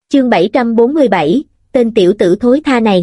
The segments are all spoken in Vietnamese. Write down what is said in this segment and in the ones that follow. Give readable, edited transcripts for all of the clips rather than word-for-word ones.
Chương 747, tên tiểu tử thối tha này.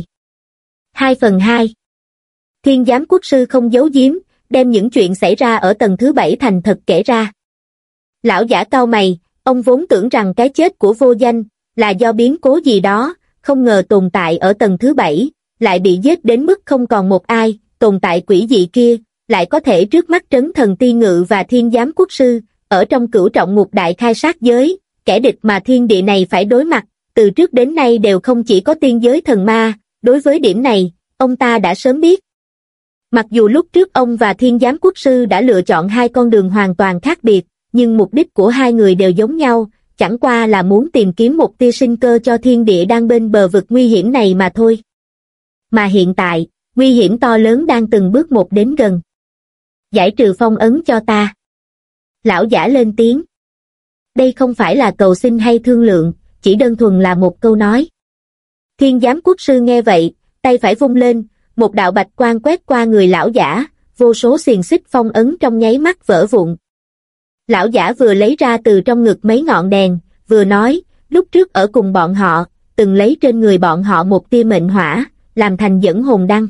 2/2. Thiên giám quốc sư không giấu giếm, đem những chuyện xảy ra ở tầng thứ 7 thành thật kể ra. Lão giả cau mày, ông vốn tưởng rằng cái chết của Vô Danh là do biến cố gì đó, không ngờ tồn tại ở tầng thứ 7, lại bị giết đến mức không còn một ai, tồn tại quỷ dị kia, lại có thể trước mắt Trấn Thần Ti Ngự và Thiên giám quốc sư, ở trong cửu trọng ngục đại khai sát giới, kẻ địch mà thiên địa này phải đối mặt, từ trước đến nay đều không chỉ có tiên giới thần ma, đối với điểm này, ông ta đã sớm biết. Mặc dù lúc trước ông và Thiên giám quốc sư đã lựa chọn hai con đường hoàn toàn khác biệt, nhưng mục đích của hai người đều giống nhau, chẳng qua là muốn tìm kiếm một tia sinh cơ cho thiên địa đang bên bờ vực nguy hiểm này mà thôi. Mà hiện tại, nguy hiểm to lớn đang từng bước một đến gần. Giải trừ phong ấn cho ta. Lão giả lên tiếng. Đây không phải là cầu xin hay thương lượng, chỉ đơn thuần là một câu nói. Thiên giám quốc sư nghe vậy, tay phải vung lên, một đạo bạch quang quét qua người lão giả, vô số xiềng xích phong ấn trong nháy mắt vỡ vụn. Lão giả vừa lấy ra từ trong ngực mấy ngọn đèn, vừa nói, lúc trước ở cùng bọn họ, từng lấy trên người bọn họ một tia mệnh hỏa, làm thành dẫn hồn đăng.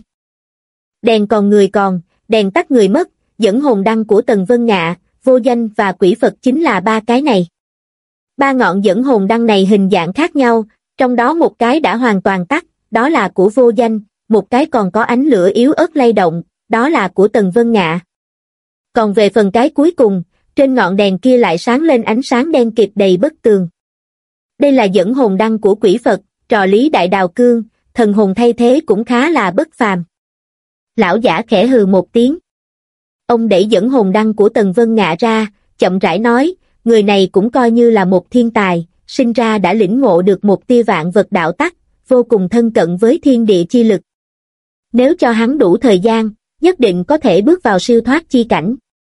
Đèn còn người còn, đèn tắt người mất, dẫn hồn đăng của Tần Vân Ngạ, Vô Danh và Quỷ Phật chính là ba cái này. Ba ngọn dẫn hồn đăng này hình dạng khác nhau, trong đó một cái đã hoàn toàn tắt, đó là của Vô Danh, một cái còn có ánh lửa yếu ớt lay động, đó là của Tần Vân Ngạ. Còn về phần cái cuối cùng, trên ngọn đèn kia lại sáng lên ánh sáng đen kịt đầy bất tường. Đây là dẫn hồn đăng của Quỷ Phật, trò lý đại đào cương, thần hồn thay thế cũng khá là bất phàm. Lão giả khẽ hừ một tiếng. Ông đẩy dẫn hồn đăng của Tần Vân Ngạ ra, chậm rãi nói, người này cũng coi như là một thiên tài, sinh ra đã lĩnh ngộ được một tia vạn vật đạo tắc, vô cùng thân cận với thiên địa chi lực. Nếu cho hắn đủ thời gian, nhất định có thể bước vào siêu thoát chi cảnh.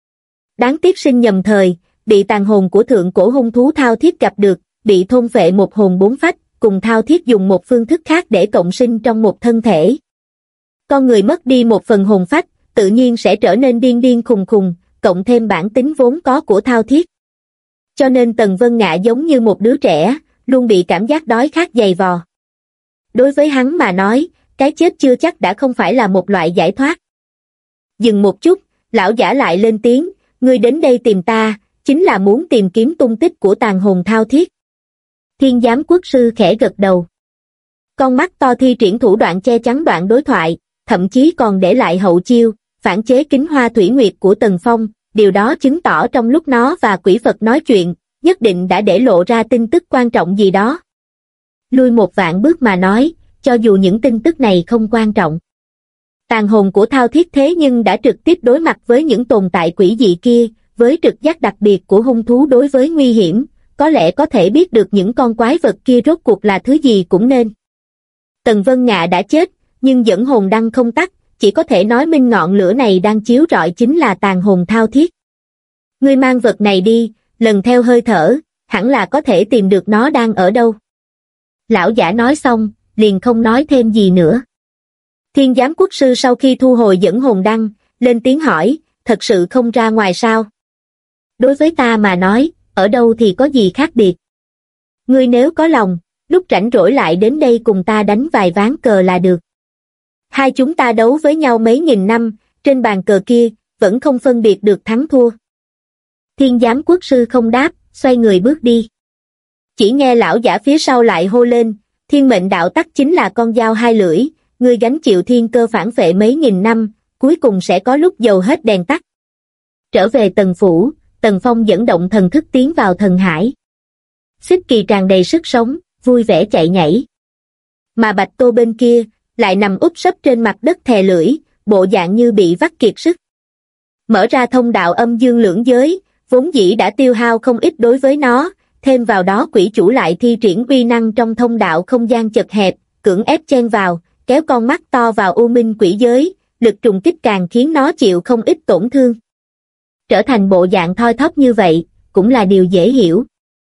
Đáng tiếc sinh nhầm thời, bị tàn hồn của thượng cổ hung thú Thao Thiết gặp được, bị thôn phệ một hồn bốn phách, cùng Thao Thiết dùng một phương thức khác để cộng sinh trong một thân thể. Con người mất đi một phần hồn phách, tự nhiên sẽ trở nên điên điên khùng khùng, cộng thêm bản tính vốn có của Thao Thiết. Cho nên Tần Vân Ngạ giống như một đứa trẻ, luôn bị cảm giác đói khát dày vò. Đối với hắn mà nói, cái chết chưa chắc đã không phải là một loại giải thoát. Dừng một chút, lão giả lại lên tiếng, ngươi đến đây tìm ta, chính là muốn tìm kiếm tung tích của tàn hồn Thao Thiết. Thiên giám quốc sư khẽ gật đầu. Con mắt to thi triển thủ đoạn che chắn đoạn đối thoại, thậm chí còn để lại hậu chiêu, phản chế kính hoa thủy nguyệt của Tần Phong, điều đó chứng tỏ trong lúc nó và Quỷ Phật nói chuyện, nhất định đã để lộ ra tin tức quan trọng gì đó. Lui một vạn bước mà nói, cho dù những tin tức này không quan trọng. Tàn hồn của Thao Thiết thế nhưng đã trực tiếp đối mặt với những tồn tại quỷ dị kia, với trực giác đặc biệt của hung thú đối với nguy hiểm, có lẽ có thể biết được những con quái vật kia rốt cuộc là thứ gì cũng nên. Tần Vân Ngạ đã chết, nhưng dẫn hồn đăng không tắt, chỉ có thể nói minh ngọn lửa này đang chiếu rọi chính là tàn hồn Thao Thiết. Ngươi mang vật này đi, lần theo hơi thở, hẳn là có thể tìm được nó đang ở đâu. Lão giả nói xong, liền không nói thêm gì nữa. Thiên giám quốc sư sau khi thu hồi dẫn hồn đăng, lên tiếng hỏi, thật sự không ra ngoài sao? Đối với ta mà nói, ở đâu thì có gì khác biệt. Ngươi nếu có lòng, lúc rảnh rỗi lại đến đây cùng ta đánh vài ván cờ là được. Hai chúng ta đấu với nhau mấy nghìn năm, trên bàn cờ kia, vẫn không phân biệt được thắng thua. Thiên giám quốc sư không đáp, xoay người bước đi. Chỉ nghe lão giả phía sau lại hô lên, thiên mệnh đạo tắc chính là con dao hai lưỡi, ngươi gánh chịu thiên cơ phản phệ mấy nghìn năm, cuối cùng sẽ có lúc dầu hết đèn tắt. Trở về Tần Phủ, Tần Phong dẫn động thần thức tiến vào thần hải. Xích Kỳ tràn đầy sức sống, vui vẻ chạy nhảy. Mà Bạch Tô bên kia, lại nằm úp sấp trên mặt đất thè lưỡi, bộ dạng như bị vắt kiệt sức. Mở ra thông đạo âm dương lưỡng giới, vốn dĩ đã tiêu hao không ít đối với nó, thêm vào đó quỷ chủ lại thi triển uy năng trong thông đạo không gian chật hẹp, cưỡng ép chen vào, kéo con mắt to vào u minh quỷ giới, lực trùng kích càng khiến nó chịu không ít tổn thương. Trở thành bộ dạng thoi thóp như vậy, cũng là điều dễ hiểu.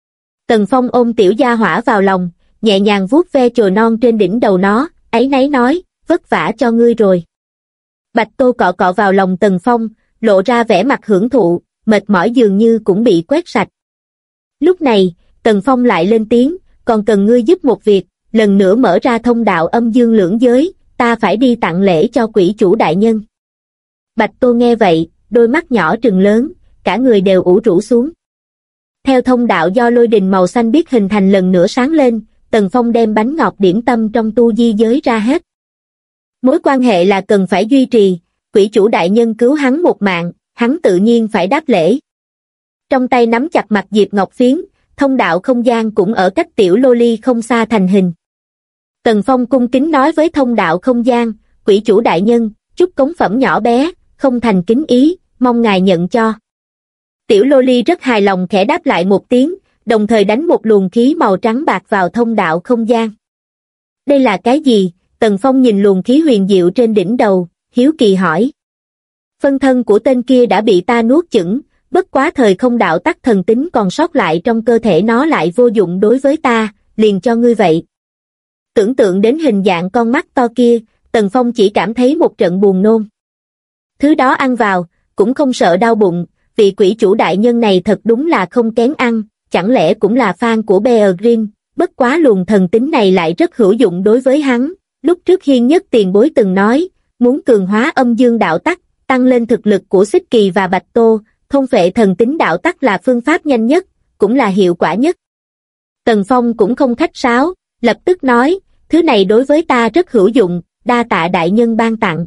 Tần Phong ôm tiểu gia hỏa vào lòng, nhẹ nhàng vuốt ve chồi non trên đỉnh đầu nó, áy náy nói, vất vả cho ngươi rồi. Bạch Tô cọ cọ vào lòng Tần Phong, lộ ra vẻ mặt hưởng thụ, mệt mỏi dường như cũng bị quét sạch. Lúc này, Tần Phong lại lên tiếng, còn cần ngươi giúp một việc, lần nữa mở ra thông đạo âm dương lưỡng giới, ta phải đi tặng lễ cho quỷ chủ đại nhân. Bạch Tô nghe vậy, đôi mắt nhỏ trừng lớn, cả người đều ủ rũ xuống. Theo thông đạo do lôi đình màu xanh biếc hình thành lần nữa sáng lên, Tần Phong đem bánh ngọt điểm tâm trong tu di giới ra hết. Mối quan hệ là cần phải duy trì, quỷ chủ đại nhân cứu hắn một mạng, hắn tự nhiên phải đáp lễ. Trong tay nắm chặt mặt diệp ngọc phiến, thông đạo không gian cũng ở cách tiểu lô ly không xa thành hình. Tần Phong cung kính nói với thông đạo không gian, quỷ chủ đại nhân, chút cống phẩm nhỏ bé, không thành kính ý, mong ngài nhận cho. Tiểu lô ly rất hài lòng khẽ đáp lại một tiếng, đồng thời đánh một luồng khí màu trắng bạc vào thông đạo không gian. Đây là cái gì? Tần Phong nhìn luồng khí huyền diệu trên đỉnh đầu, hiếu kỳ hỏi. Phân thân của tên kia đã bị ta nuốt chửng, bất quá thời không đạo tắc thần tính còn sót lại trong cơ thể nó lại vô dụng đối với ta, liền cho ngươi vậy. Tưởng tượng đến hình dạng con mắt to kia, Tần Phong chỉ cảm thấy một trận buồn nôn. Thứ đó ăn vào, cũng không sợ đau bụng, vị quỷ chủ đại nhân này thật đúng là không kén ăn, chẳng lẽ cũng là fan của Bear Grylls, bất quá luồng thần tính này lại rất hữu dụng đối với hắn. Lúc trước Hiên Nhất tiền bối từng nói, muốn cường hóa âm dương đạo tắc, tăng lên thực lực của Xích Kỳ và Bạch Tô, thôn phệ thần tính đạo tắc là phương pháp nhanh nhất, cũng là hiệu quả nhất. Tần Phong cũng không khách sáo, lập tức nói, thứ này đối với ta rất hữu dụng, đa tạ đại nhân ban tặng.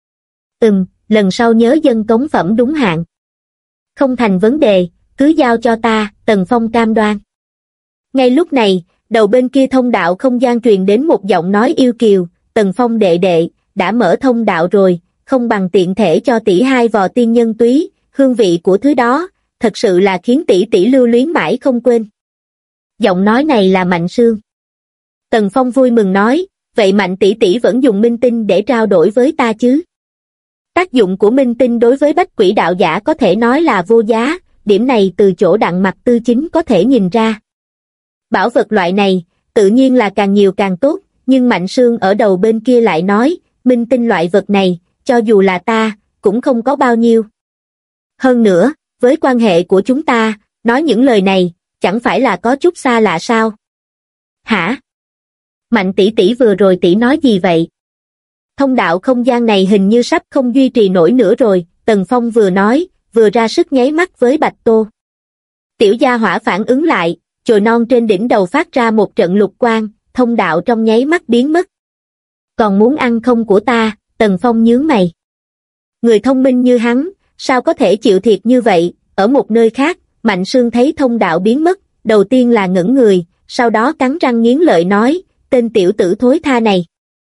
Lần sau nhớ dâng cống phẩm đúng hạn. Không thành vấn đề, cứ giao cho ta, Tần Phong cam đoan. Ngay lúc này, đầu bên kia thông đạo không gian truyền đến một giọng nói yêu kiều, Tần Phong đệ đệ, đã mở thông đạo rồi, không bằng tiện thể cho tỷ hai vò tiên nhân túy, hương vị của thứ đó, thật sự là khiến tỷ tỷ lưu luyến mãi không quên. Giọng nói này là Mạnh Sương. Tần Phong vui mừng nói, vậy Mạnh tỷ tỷ vẫn dùng minh tinh để trao đổi với ta chứ? Tác dụng của minh tinh đối với bách quỷ đạo giả có thể nói là vô giá, điểm này từ chỗ Đặng Mặc Tư chính có thể nhìn ra. Bảo vật loại này, tự nhiên là càng nhiều càng tốt, nhưng Mạnh Sương ở đầu bên kia lại nói, minh tinh loại vật này, cho dù là ta, cũng không có bao nhiêu. Hơn nữa, với quan hệ của chúng ta, nói những lời này, chẳng phải là có chút xa lạ sao? Hả? Mạnh tỷ tỷ vừa rồi tỷ nói gì vậy? Thông đạo không gian này hình như sắp không duy trì nổi nữa rồi, Tần Phong vừa nói, vừa ra sức nháy mắt với Bạch Tô. Tiểu gia hỏa phản ứng lại, chồi non trên đỉnh đầu phát ra một trận lục quang, thông đạo trong nháy mắt biến mất. Còn muốn ăn không của ta? Tần Phong nhướng mày. Người thông minh như hắn, sao có thể chịu thiệt như vậy? Ở một nơi khác, Mạnh Sương thấy thông đạo biến mất, đầu tiên là ngẩn người, sau đó cắn răng nghiến lợi nói, tên tiểu tử thối tha này.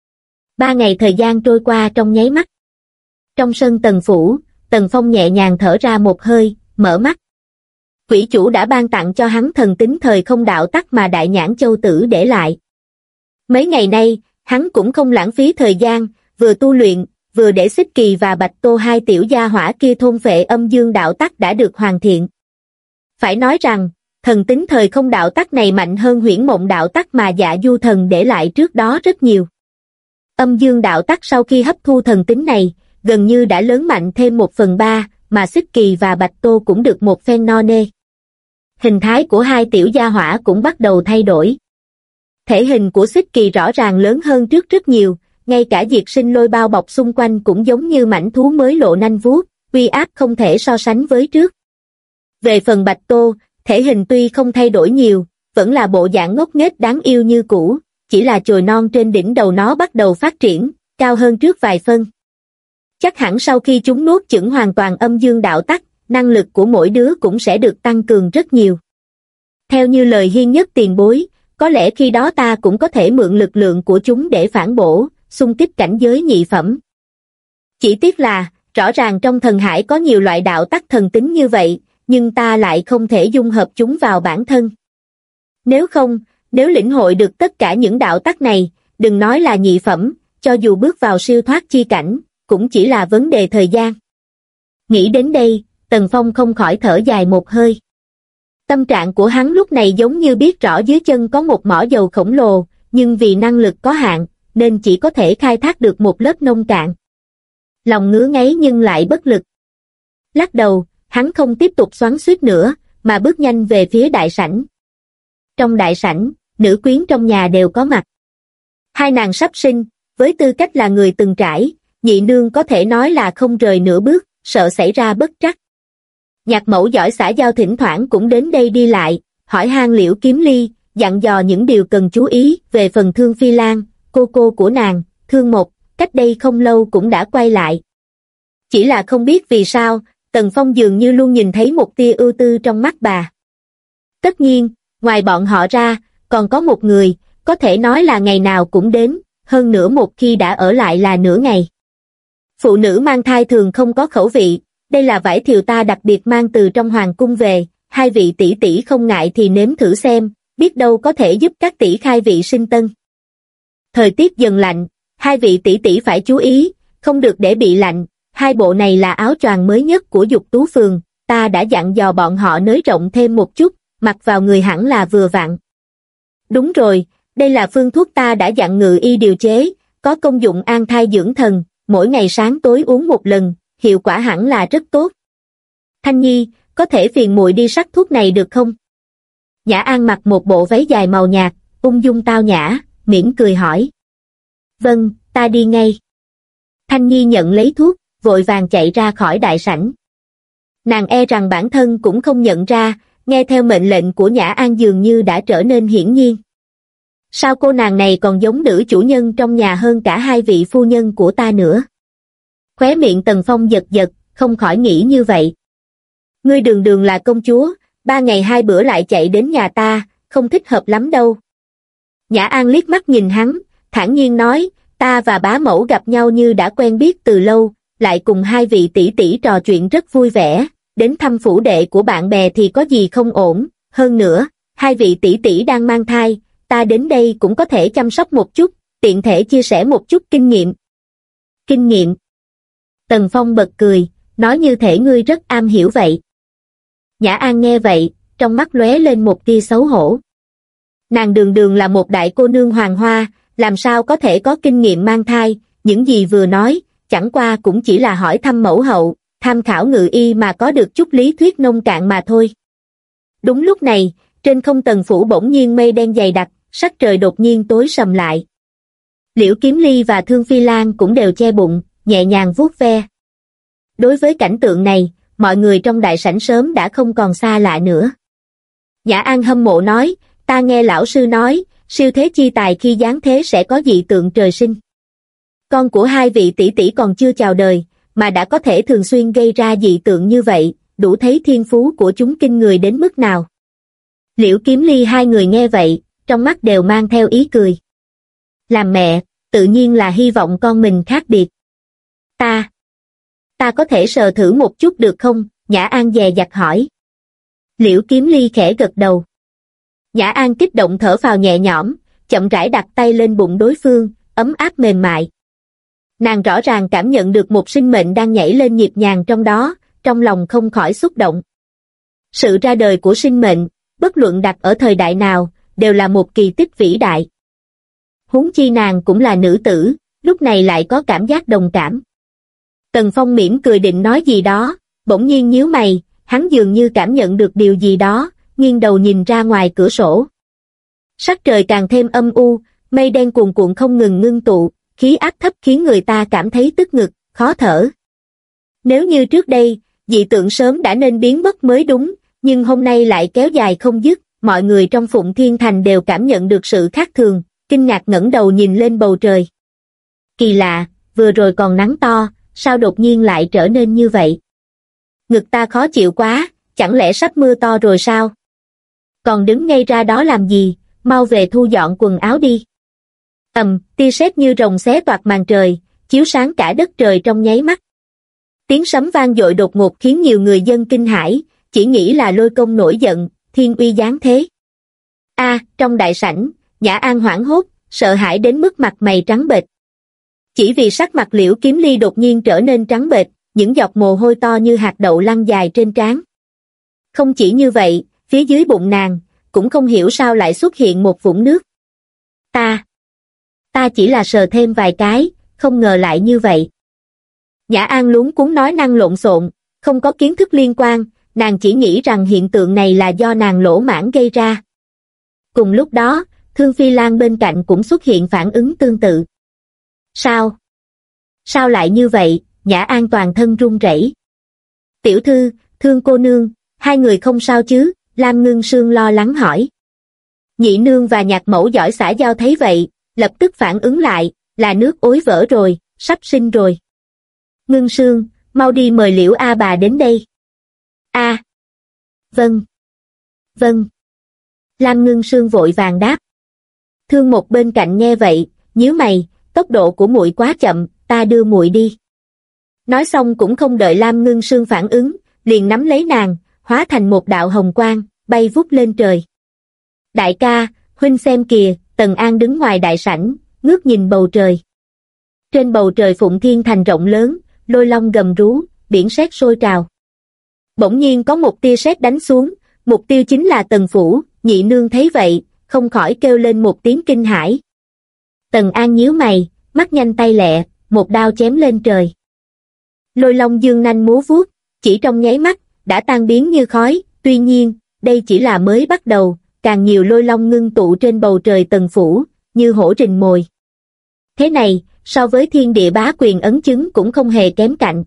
3 ngày thời gian trôi qua trong nháy mắt. Trong sân Tần phủ, Tần Phong nhẹ nhàng thở ra một hơi, mở mắt. Quỷ chủ đã ban tặng cho hắn thần tính thời không đạo tắc mà Đại Nhãn Châu Tử để lại. Mấy ngày nay, hắn cũng không lãng phí thời gian, vừa tu luyện, vừa để Xích Kỳ và Bạch Tô hai tiểu gia hỏa kia thôn phệ âm dương đạo tắc đã được hoàn thiện. Phải nói rằng, thần tính thời không đạo tắc này mạnh hơn huyễn mộng đạo tắc mà Dạ Du Thần để lại trước đó rất nhiều. Âm dương đạo tắc sau khi hấp thu thần tính này, gần như đã lớn mạnh thêm 1/3, mà Xích Kỳ và Bạch Tô cũng được một phen no nê. Hình thái của hai tiểu gia hỏa cũng bắt đầu thay đổi. Thể hình của Xích Kỳ rõ ràng lớn hơn trước rất nhiều, ngay cả diệt sinh lôi bao bọc xung quanh cũng giống như mãnh thú mới lộ nanh vuốt, uy áp không thể so sánh với trước. Về phần Bạch Tô, thể hình tuy không thay đổi nhiều, vẫn là bộ dạng ngốc nghếch đáng yêu như cũ, chỉ là chồi non trên đỉnh đầu nó bắt đầu phát triển, cao hơn trước vài phân. Chắc hẳn sau khi chúng nuốt chửng hoàn toàn âm dương đạo tắc, năng lực của mỗi đứa cũng sẽ được tăng cường rất nhiều. Theo như lời Hiên Nhất tiền bối, có lẽ khi đó ta cũng có thể mượn lực lượng của chúng để phản bổ, xung kích cảnh giới nhị phẩm. Chỉ tiếc là, rõ ràng trong thần hải có nhiều loại đạo tắc thần tính như vậy, nhưng ta lại không thể dung hợp chúng vào bản thân. Nếu lĩnh hội được tất cả những đạo tắc này, đừng nói là nhị phẩm, cho dù bước vào siêu thoát chi cảnh, cũng chỉ là vấn đề thời gian. Nghĩ đến đây, Tần Phong không khỏi thở dài một hơi. Tâm trạng của hắn lúc này giống như biết rõ dưới chân có một mỏ dầu khổng lồ, nhưng vì năng lực có hạn, nên chỉ có thể khai thác được một lớp nông cạn. Lòng ngứa ngáy nhưng lại bất lực. Lắc đầu, hắn không tiếp tục xoắn xuýt nữa, mà bước nhanh về phía đại sảnh. Trong đại sảnh, nữ quyến trong nhà đều có mặt. Hai nàng sắp sinh, với tư cách là người từng trải, nhị nương có thể nói là không rời nửa bước, sợ xảy ra bất trắc. Nhạc mẫu giỏi xã giao thỉnh thoảng cũng đến đây đi lại, hỏi han Liễu Kiếm Ly, dặn dò những điều cần chú ý. Về phần Thương Phi Lan, cô của nàng, Thương Mộc, cách đây không lâu cũng đã quay lại. Chỉ là không biết vì sao, Tần Phong dường như luôn nhìn thấy một tia ưu tư trong mắt bà. Tất nhiên, ngoài bọn họ ra, còn có một người, có thể nói là ngày nào cũng đến, hơn nữa một khi đã ở lại là nửa ngày. Phụ nữ mang thai thường không có khẩu vị, đây là vải thiều ta đặc biệt mang từ trong hoàng cung về, hai vị tỷ tỷ không ngại thì nếm thử xem, biết đâu có thể giúp các tỷ khai vị sinh tân. Thời tiết dần lạnh, hai vị tỷ tỷ phải chú ý, không được để bị lạnh, hai bộ này là áo choàng mới nhất của Dục Tú Phường, ta đã dặn dò bọn họ nới rộng thêm một chút, mặc vào người hẳn là vừa vặn. Đúng rồi, đây là phương thuốc ta đã dặn Ngự Y điều chế, có công dụng an thai dưỡng thần, mỗi ngày sáng tối uống một lần, hiệu quả hẳn là rất tốt. Thanh Nhi, có thể phiền muội đi sắc thuốc này được không? Nhã An mặc một bộ váy dài màu nhạt, ung dung tao nhã, mỉm cười hỏi. Vâng, ta đi ngay. Thanh Nhi nhận lấy thuốc, vội vàng chạy ra khỏi đại sảnh. Nàng e rằng bản thân cũng không nhận ra, nghe theo mệnh lệnh của Nhã An dường như đã trở nên hiển nhiên. Sao cô nàng này còn giống nữ chủ nhân trong nhà hơn cả hai vị phu nhân của ta nữa? Khóe miệng Tần Phong giật giật, không khỏi nghĩ như vậy. Ngươi đường đường là công chúa, 3 ngày 2 bữa lại chạy đến nhà ta, không thích hợp lắm đâu. Nhã An liếc mắt nhìn hắn, thản nhiên nói, ta và bá mẫu gặp nhau như đã quen biết từ lâu, lại cùng hai vị tỷ tỷ trò chuyện rất vui vẻ, đến thăm phủ đệ của bạn bè thì có gì không ổn, hơn nữa, hai vị tỷ tỷ đang mang thai, ta đến đây cũng có thể chăm sóc một chút, tiện thể chia sẻ một chút kinh nghiệm. Kinh nghiệm? Tần Phong bật cười, nói như thể ngươi rất am hiểu vậy. Nhã An nghe vậy, trong mắt lóe lên một tia xấu hổ. Nàng đường đường là một đại cô nương hoàng hoa, làm sao có thể có kinh nghiệm mang thai, những gì vừa nói, chẳng qua cũng chỉ là hỏi thăm mẫu hậu, tham khảo Ngự Y mà có được chút lý thuyết nông cạn mà thôi. Đúng lúc này, trên không Tần phủ bỗng nhiên mây đen dày đặc, sắc trời đột nhiên tối sầm lại. Liễu Kiếm Ly và Thương Phi Lan cũng đều che bụng, nhẹ nhàng vuốt ve. Đối với cảnh tượng này, mọi người trong đại sảnh sớm đã không còn xa lạ nữa. Nhã An hâm mộ nói, ta nghe lão sư nói, siêu thế chi tài khi giáng thế sẽ có dị tượng trời sinh. Con của hai vị tỷ tỷ còn chưa chào đời, mà đã có thể thường xuyên gây ra dị tượng như vậy, đủ thấy thiên phú của chúng kinh người đến mức nào. Liễu Kiếm Ly hai người nghe vậy, trong mắt đều mang theo ý cười. Làm mẹ, tự nhiên là hy vọng con mình khác biệt. Ta có thể sờ thử một chút được không? Nhã An dè dặt hỏi. Liễu Kiếm Ly khẽ gật đầu. Nhã An kích động thở phào nhẹ nhõm, chậm rãi đặt tay lên bụng đối phương, ấm áp mềm mại. Nàng rõ ràng cảm nhận được một sinh mệnh đang nhảy lên nhịp nhàng trong đó, trong lòng không khỏi xúc động. Sự ra đời của sinh mệnh, bất luận đặt ở thời đại nào, đều là một kỳ tích vĩ đại. Huống chi nàng cũng là nữ tử, lúc này lại có cảm giác đồng cảm. Tần Phong mỉm cười định nói gì đó, bỗng nhiên nhíu mày, hắn dường như cảm nhận được điều gì đó, nghiêng đầu nhìn ra ngoài cửa sổ. Sắc trời càng thêm âm u, mây đen cuồn cuộn không ngừng ngưng tụ, khí áp thấp khiến người ta cảm thấy tức ngực, khó thở. Nếu như trước đây, dị tượng sớm đã nên biến mất mới đúng, nhưng hôm nay lại kéo dài không dứt, mọi người trong Phụng Thiên Thành đều cảm nhận được sự khác thường, kinh ngạc ngẩng đầu nhìn lên bầu trời. Kỳ lạ, vừa rồi còn nắng to, sao đột nhiên lại trở nên như vậy? Ngực ta khó chịu quá, chẳng lẽ sắp mưa to rồi sao? Còn đứng ngay ra đó làm gì, mau về thu dọn quần áo đi. Tia sét như rồng xé toạc màn trời, chiếu sáng cả đất trời trong nháy mắt. Tiếng sấm vang dội đột ngột khiến nhiều người dân kinh hãi, chỉ nghĩ là Lôi Công nổi giận, thiên uy giáng thế. Trong đại sảnh, Nhã An hoảng hốt, sợ hãi đến mức mặt mày trắng bệch. Chỉ vì sắc mặt Liễu Kiếm Ly đột nhiên trở nên trắng bệch, những giọt mồ hôi to như hạt đậu lăn dài trên trán. Không chỉ như vậy, phía dưới bụng nàng, cũng không hiểu sao lại xuất hiện một vũng nước. Ta chỉ là sờ thêm vài cái, không ngờ lại như vậy. Nhã An luống cuống nói năng lộn xộn, không có kiến thức liên quan, nàng chỉ nghĩ rằng hiện tượng này là do nàng lỗ mãng gây ra. Cùng lúc đó, Thương Phi Lan bên cạnh cũng xuất hiện phản ứng tương tự. Sao? Sao lại như vậy? Nhã An toàn thân run rẩy. Tiểu thư, Thương cô nương, hai người không sao chứ? Lam Ngưng Sương lo lắng hỏi. Nhị nương và Nhạc mẫu giỏi xã giao thấy vậy, lập tức phản ứng lại, là nước ối vỡ rồi, sắp sinh rồi. Ngưng Sương, mau đi mời Liễu A bà đến đây. A. Vâng. Vâng. Lam Ngưng Sương vội vàng đáp. Thương một bên cạnh nghe vậy, nhíu mày, tốc độ của muội quá chậm, ta đưa muội đi. Nói xong cũng không đợi Lam Ngưng Sương phản ứng, liền nắm lấy nàng, hóa thành một đạo hồng quang, bay vút lên trời. Đại ca, huynh xem kìa, Tần An đứng ngoài đại sảnh, ngước nhìn bầu trời. Trên bầu trời Phụng Thiên Thành rộng lớn, lôi long gầm rú, biển sét sôi trào. Bỗng nhiên có một tia sét đánh xuống, mục tiêu chính là Tần phủ. Nhị nương thấy vậy, không khỏi kêu lên một tiếng kinh hãi. Tần An nhíu mày, mắt nhanh tay lẹ, một đao chém lên trời. Lôi long dương nanh múa vuốt, chỉ trong nháy mắt, đã tan biến như khói. Tuy nhiên, đây chỉ là mới bắt đầu, càng nhiều lôi long ngưng tụ trên bầu trời Tần phủ, như hổ rình mồi. Thế này, so với thiên địa bá quyền ấn chứng cũng không hề kém cạnh.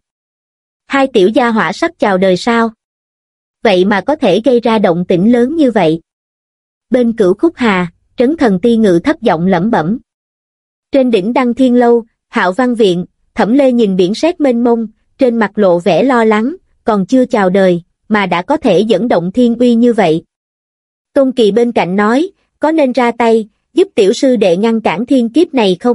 Hai tiểu gia hỏa sắp chào đời sao? Vậy mà có thể gây ra động tĩnh lớn như vậy. Bên Cửu Khúc Hà, Trấn Thần Ti Ngự thấp giọng lẩm bẩm. Trên đỉnh Đăng Thiên Lâu, Hạo Văn Viện, Thẩm Lê nhìn biển sét mênh mông, trên mặt lộ vẻ lo lắng, còn chưa chào đời, mà đã có thể dẫn động thiên uy như vậy. Tôn Kỳ bên cạnh nói, có nên ra tay, giúp tiểu sư đệ ngăn cản thiên kiếp này không?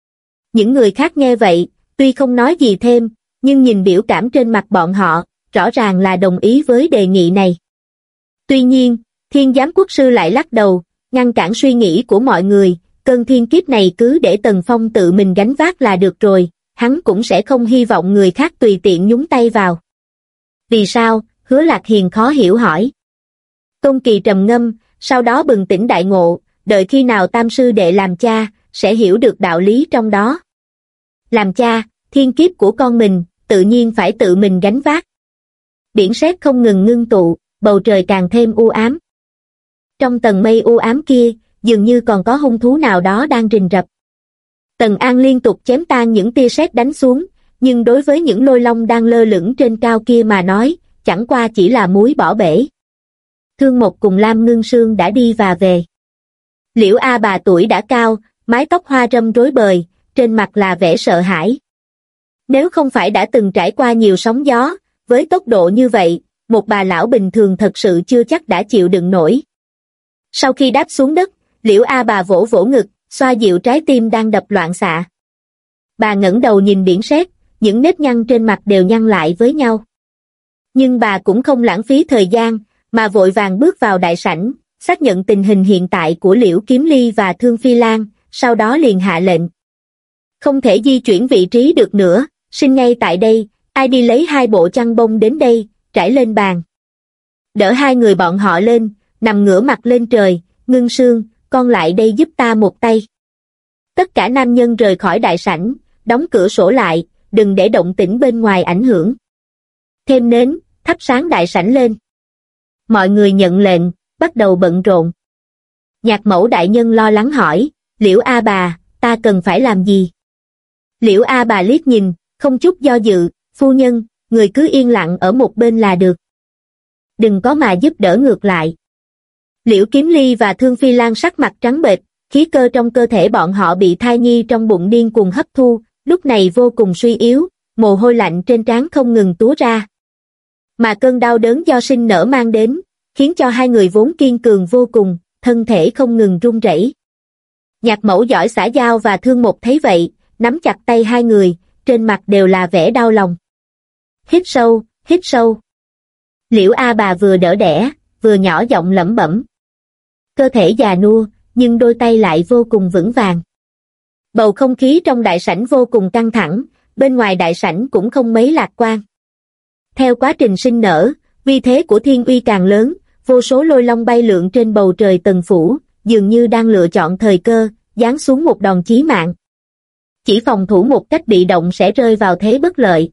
Những người khác nghe vậy, tuy không nói gì thêm, nhưng nhìn biểu cảm trên mặt bọn họ, rõ ràng là đồng ý với đề nghị này. Tuy nhiên, Thiên Giám Quốc sư lại lắc đầu, ngăn cản suy nghĩ của mọi người, cơn thiên kiếp này cứ để Tần Phong tự mình gánh vác là được rồi, hắn cũng sẽ không hy vọng người khác tùy tiện nhúng tay vào. Vì sao? Hứa Lạc Hiền khó hiểu hỏi. Tôn Kỳ trầm ngâm, sau đó bừng tỉnh đại ngộ, đợi khi nào tam sư đệ làm cha, sẽ hiểu được đạo lý trong đó. Làm cha, thiên kiếp của con mình, tự nhiên phải tự mình gánh vác. Biển sét không ngừng ngưng tụ, bầu trời càng thêm u ám. Trong tầng mây u ám kia, dường như còn có hung thú nào đó đang rình rập. Tần An liên tục chém tan những tia sét đánh xuống, nhưng đối với những lôi long đang lơ lửng trên cao kia mà nói, chẳng qua chỉ là muối bỏ bể. Thương Mộc cùng Lam Ngưng Sương đã đi và về. Liễu A bà tuổi đã cao, mái tóc hoa râm rối bời, trên mặt là vẻ sợ hãi. Nếu không phải đã từng trải qua nhiều sóng gió, với tốc độ như vậy, một bà lão bình thường thật sự chưa chắc đã chịu đựng nổi. Sau khi đáp xuống đất, Liễu A bà vỗ vỗ ngực, xoa dịu trái tim đang đập loạn xạ. Bà ngẩng đầu nhìn biển sét, những nếp nhăn trên mặt đều nhăn lại với nhau. Nhưng bà cũng không lãng phí thời gian, mà vội vàng bước vào đại sảnh, xác nhận tình hình hiện tại của Liễu Kiếm Ly và Thương Phi Lan, sau đó liền hạ lệnh. Không thể di chuyển vị trí được nữa, xin ngay tại đây, ai đi lấy 2 bộ chăn bông đến đây, trải lên bàn. Đỡ 2 người bọn họ lên, nằm ngửa mặt lên trời, Ngưng Sương, con lại đây giúp ta một tay. Tất cả nam nhân rời khỏi đại sảnh, đóng cửa sổ lại, đừng để động tĩnh bên ngoài ảnh hưởng. Thêm nến, thắp sáng đại sảnh lên. Mọi người nhận lệnh, bắt đầu bận rộn. Nhạc mẫu đại nhân lo lắng hỏi, Liễu A bà, ta cần phải làm gì? Liễu A bà liếc nhìn, không chút do dự, phu nhân, người cứ yên lặng ở một bên là được. Đừng có mà giúp đỡ ngược lại. Liễu Kiếm Ly và Thương Phi Lan sắc mặt trắng bệch, khí cơ trong cơ thể bọn họ bị thai nhi trong bụng điên cuồng hấp thu, lúc này vô cùng suy yếu, mồ hôi lạnh trên trán không ngừng túa ra. Mà cơn đau đớn do sinh nở mang đến, khiến cho 2 người vốn kiên cường vô cùng, thân thể không ngừng run rẩy. Nhạc mẫu giỏi xã giao và Thương Mộc thấy vậy, nắm chặt tay 2 người, trên mặt đều là vẻ đau lòng. Hít sâu, hít sâu. Liễu A bà vừa đỡ đẻ, vừa nhỏ giọng lẩm bẩm. Cơ thể già nua, nhưng đôi tay lại vô cùng vững vàng. Bầu không khí trong đại sảnh vô cùng căng thẳng, bên ngoài đại sảnh cũng không mấy lạc quan. Theo quá trình sinh nở, uy thế của thiên uy càng lớn, vô số lôi long bay lượn trên bầu trời Tần phủ, dường như đang lựa chọn thời cơ, giáng xuống một đòn chí mạng. Chỉ phòng thủ một cách bị động sẽ rơi vào thế bất lợi.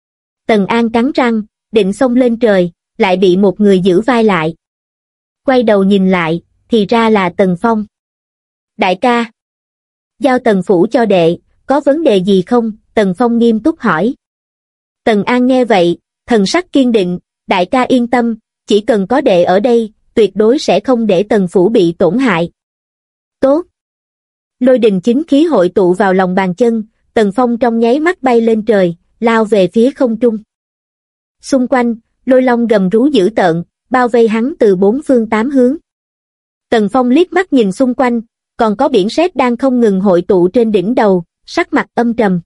Tần An cắn răng, định xông lên trời, lại bị một người giữ vai lại. Quay đầu nhìn lại, thì ra là Tần Phong. Đại ca, giao Tần phủ cho đệ, có vấn đề gì không? Tần Phong nghiêm túc hỏi. Tần An nghe vậy, thần sắc kiên định, đại ca yên tâm, chỉ cần có đệ ở đây, tuyệt đối sẽ không để Tần phủ bị tổn hại. Tốt. Lôi đình chính khí hội tụ vào lòng bàn chân, Tần Phong trong nháy mắt bay lên trời, lao về phía không trung. Xung quanh, lôi long gầm rú dữ tợn, bao vây hắn từ bốn phương tám hướng. Tần Phong liếc mắt nhìn xung quanh, còn có biển sét đang không ngừng hội tụ trên đỉnh đầu, sắc mặt âm trầm.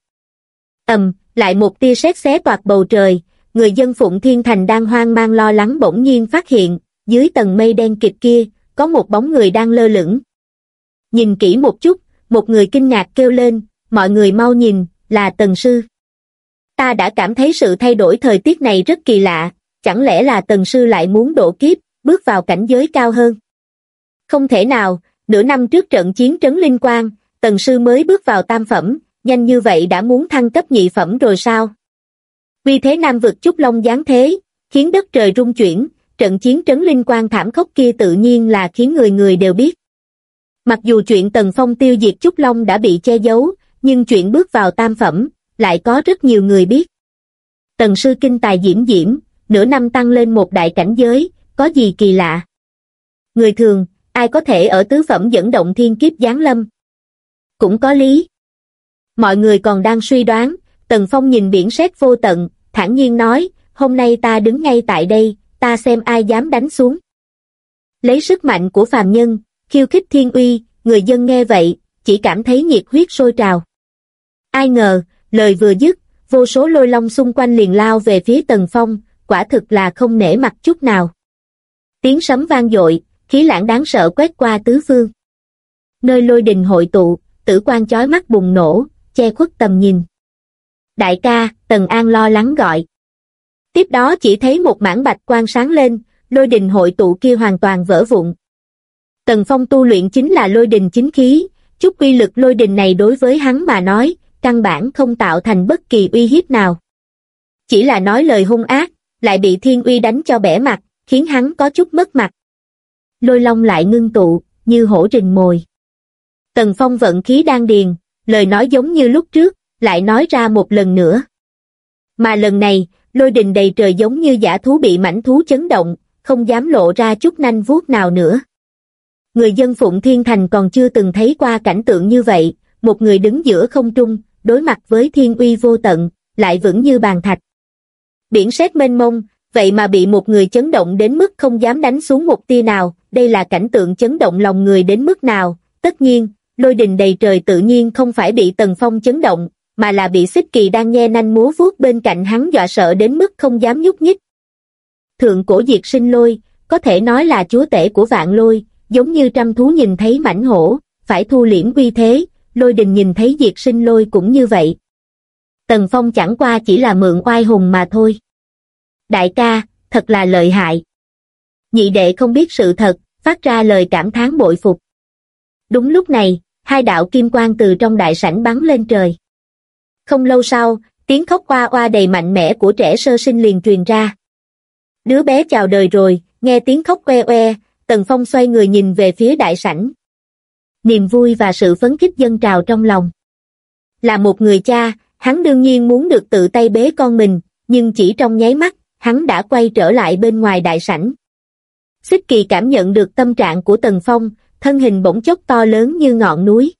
Lại một tia sét xé toạc bầu trời, người dân Phụng Thiên Thành đang hoang mang lo lắng bỗng nhiên phát hiện, dưới tầng mây đen kịt kia, có một bóng người đang lơ lửng. Nhìn kỹ một chút, một người kinh ngạc kêu lên, mọi người mau nhìn, là Tần sư. Ta đã cảm thấy sự thay đổi thời tiết này rất kỳ lạ, chẳng lẽ là Tần sư lại muốn độ kiếp, bước vào cảnh giới cao hơn? Không thể nào, nửa năm trước trận chiến trấn Linh Quang, Tần sư mới bước vào tam phẩm, nhanh như vậy đã muốn thăng cấp nhị phẩm rồi sao? Vì thế Nam vực Trúc Long giáng thế, khiến đất trời rung chuyển, trận chiến trấn Linh Quang thảm khốc kia tự nhiên là khiến người người đều biết. Mặc dù chuyện Tần Phong tiêu diệt Trúc Long đã bị che giấu, nhưng chuyện bước vào tam phẩm, lại có rất nhiều người biết. Tần sư kinh tài diễm diễm, nửa năm tăng lên một đại cảnh giới, có gì kỳ lạ? Người thường, ai có thể ở tứ phẩm dẫn động thiên kiếp giáng lâm? Cũng có lý. Mọi người còn đang suy đoán, Tần Phong nhìn biển sét vô tận, thản nhiên nói, hôm nay ta đứng ngay tại đây, ta xem ai dám đánh xuống. Lấy sức mạnh của phàm nhân, khiêu khích thiên uy, người dân nghe vậy, chỉ cảm thấy nhiệt huyết sôi trào. Ai ngờ, lời vừa dứt, vô số lôi long xung quanh liền lao về phía Tần Phong, quả thực là không nể mặt chút nào. Tiếng sấm vang dội, khí lãng đáng sợ quét qua tứ phương. Nơi lôi đình hội tụ, tử quang chói mắt bùng nổ, che khuất tầm nhìn. Đại ca, Tần An lo lắng gọi. Tiếp đó chỉ thấy một mảng bạch quang sáng lên, lôi đình hội tụ kia hoàn toàn vỡ vụn. Tần Phong tu luyện chính là lôi đình chính khí, chút uy lực lôi đình này đối với hắn mà nói, căn bản không tạo thành bất kỳ uy hiếp nào. Chỉ là nói lời hung ác, lại bị thiên uy đánh cho bẻ mặt, khiến hắn có chút mất mặt. Lôi long lại ngưng tụ, như hổ rình mồi. Tần Phong vận khí đan điền, lời nói giống như lúc trước, lại nói ra một lần nữa. Mà lần này, lôi đình đầy trời giống như dã thú bị mãnh thú chấn động, không dám lộ ra chút nanh vuốt nào nữa. Người dân Phụng Thiên Thành còn chưa từng thấy qua cảnh tượng như vậy, một người đứng giữa không trung, đối mặt với thiên uy vô tận, lại vững như bàn thạch. Biển sét mênh mông, vậy mà bị một người chấn động đến mức không dám đánh xuống một tia nào, đây là cảnh tượng chấn động lòng người đến mức nào? Tất nhiên, lôi đình đầy trời tự nhiên không phải bị Tần Phong chấn động, mà là bị Xích Kỳ đang nhe nanh múa vuốt bên cạnh hắn dọa sợ đến mức không dám nhúc nhích. Thượng cổ diệt sinh lôi, có thể nói là chúa tể của vạn lôi, giống như trăm thú nhìn thấy mãnh hổ, phải thu liễm uy thế, lôi đình nhìn thấy diệt sinh lôi cũng như vậy. Tần Phong chẳng qua chỉ là mượn oai hùng mà thôi. Đại ca, thật là lợi hại. Nhị đệ không biết sự thật, phát ra lời cảm thán bội phục. Đúng lúc này, hai đạo kim quang từ trong đại sảnh bắn lên trời. Không lâu sau, tiếng khóc oa oa đầy mạnh mẽ của trẻ sơ sinh liền truyền ra. Đứa bé chào đời rồi, nghe tiếng khóc oe oe, Tần Phong xoay người nhìn về phía đại sảnh. Niềm vui và sự phấn khích dâng trào trong lòng. Là một người cha, hắn đương nhiên muốn được tự tay bế con mình, nhưng chỉ trong nháy mắt, hắn đã quay trở lại bên ngoài đại sảnh. Xích Kỳ cảm nhận được tâm trạng của Tần Phong, thân hình bỗng chốc to lớn như ngọn núi.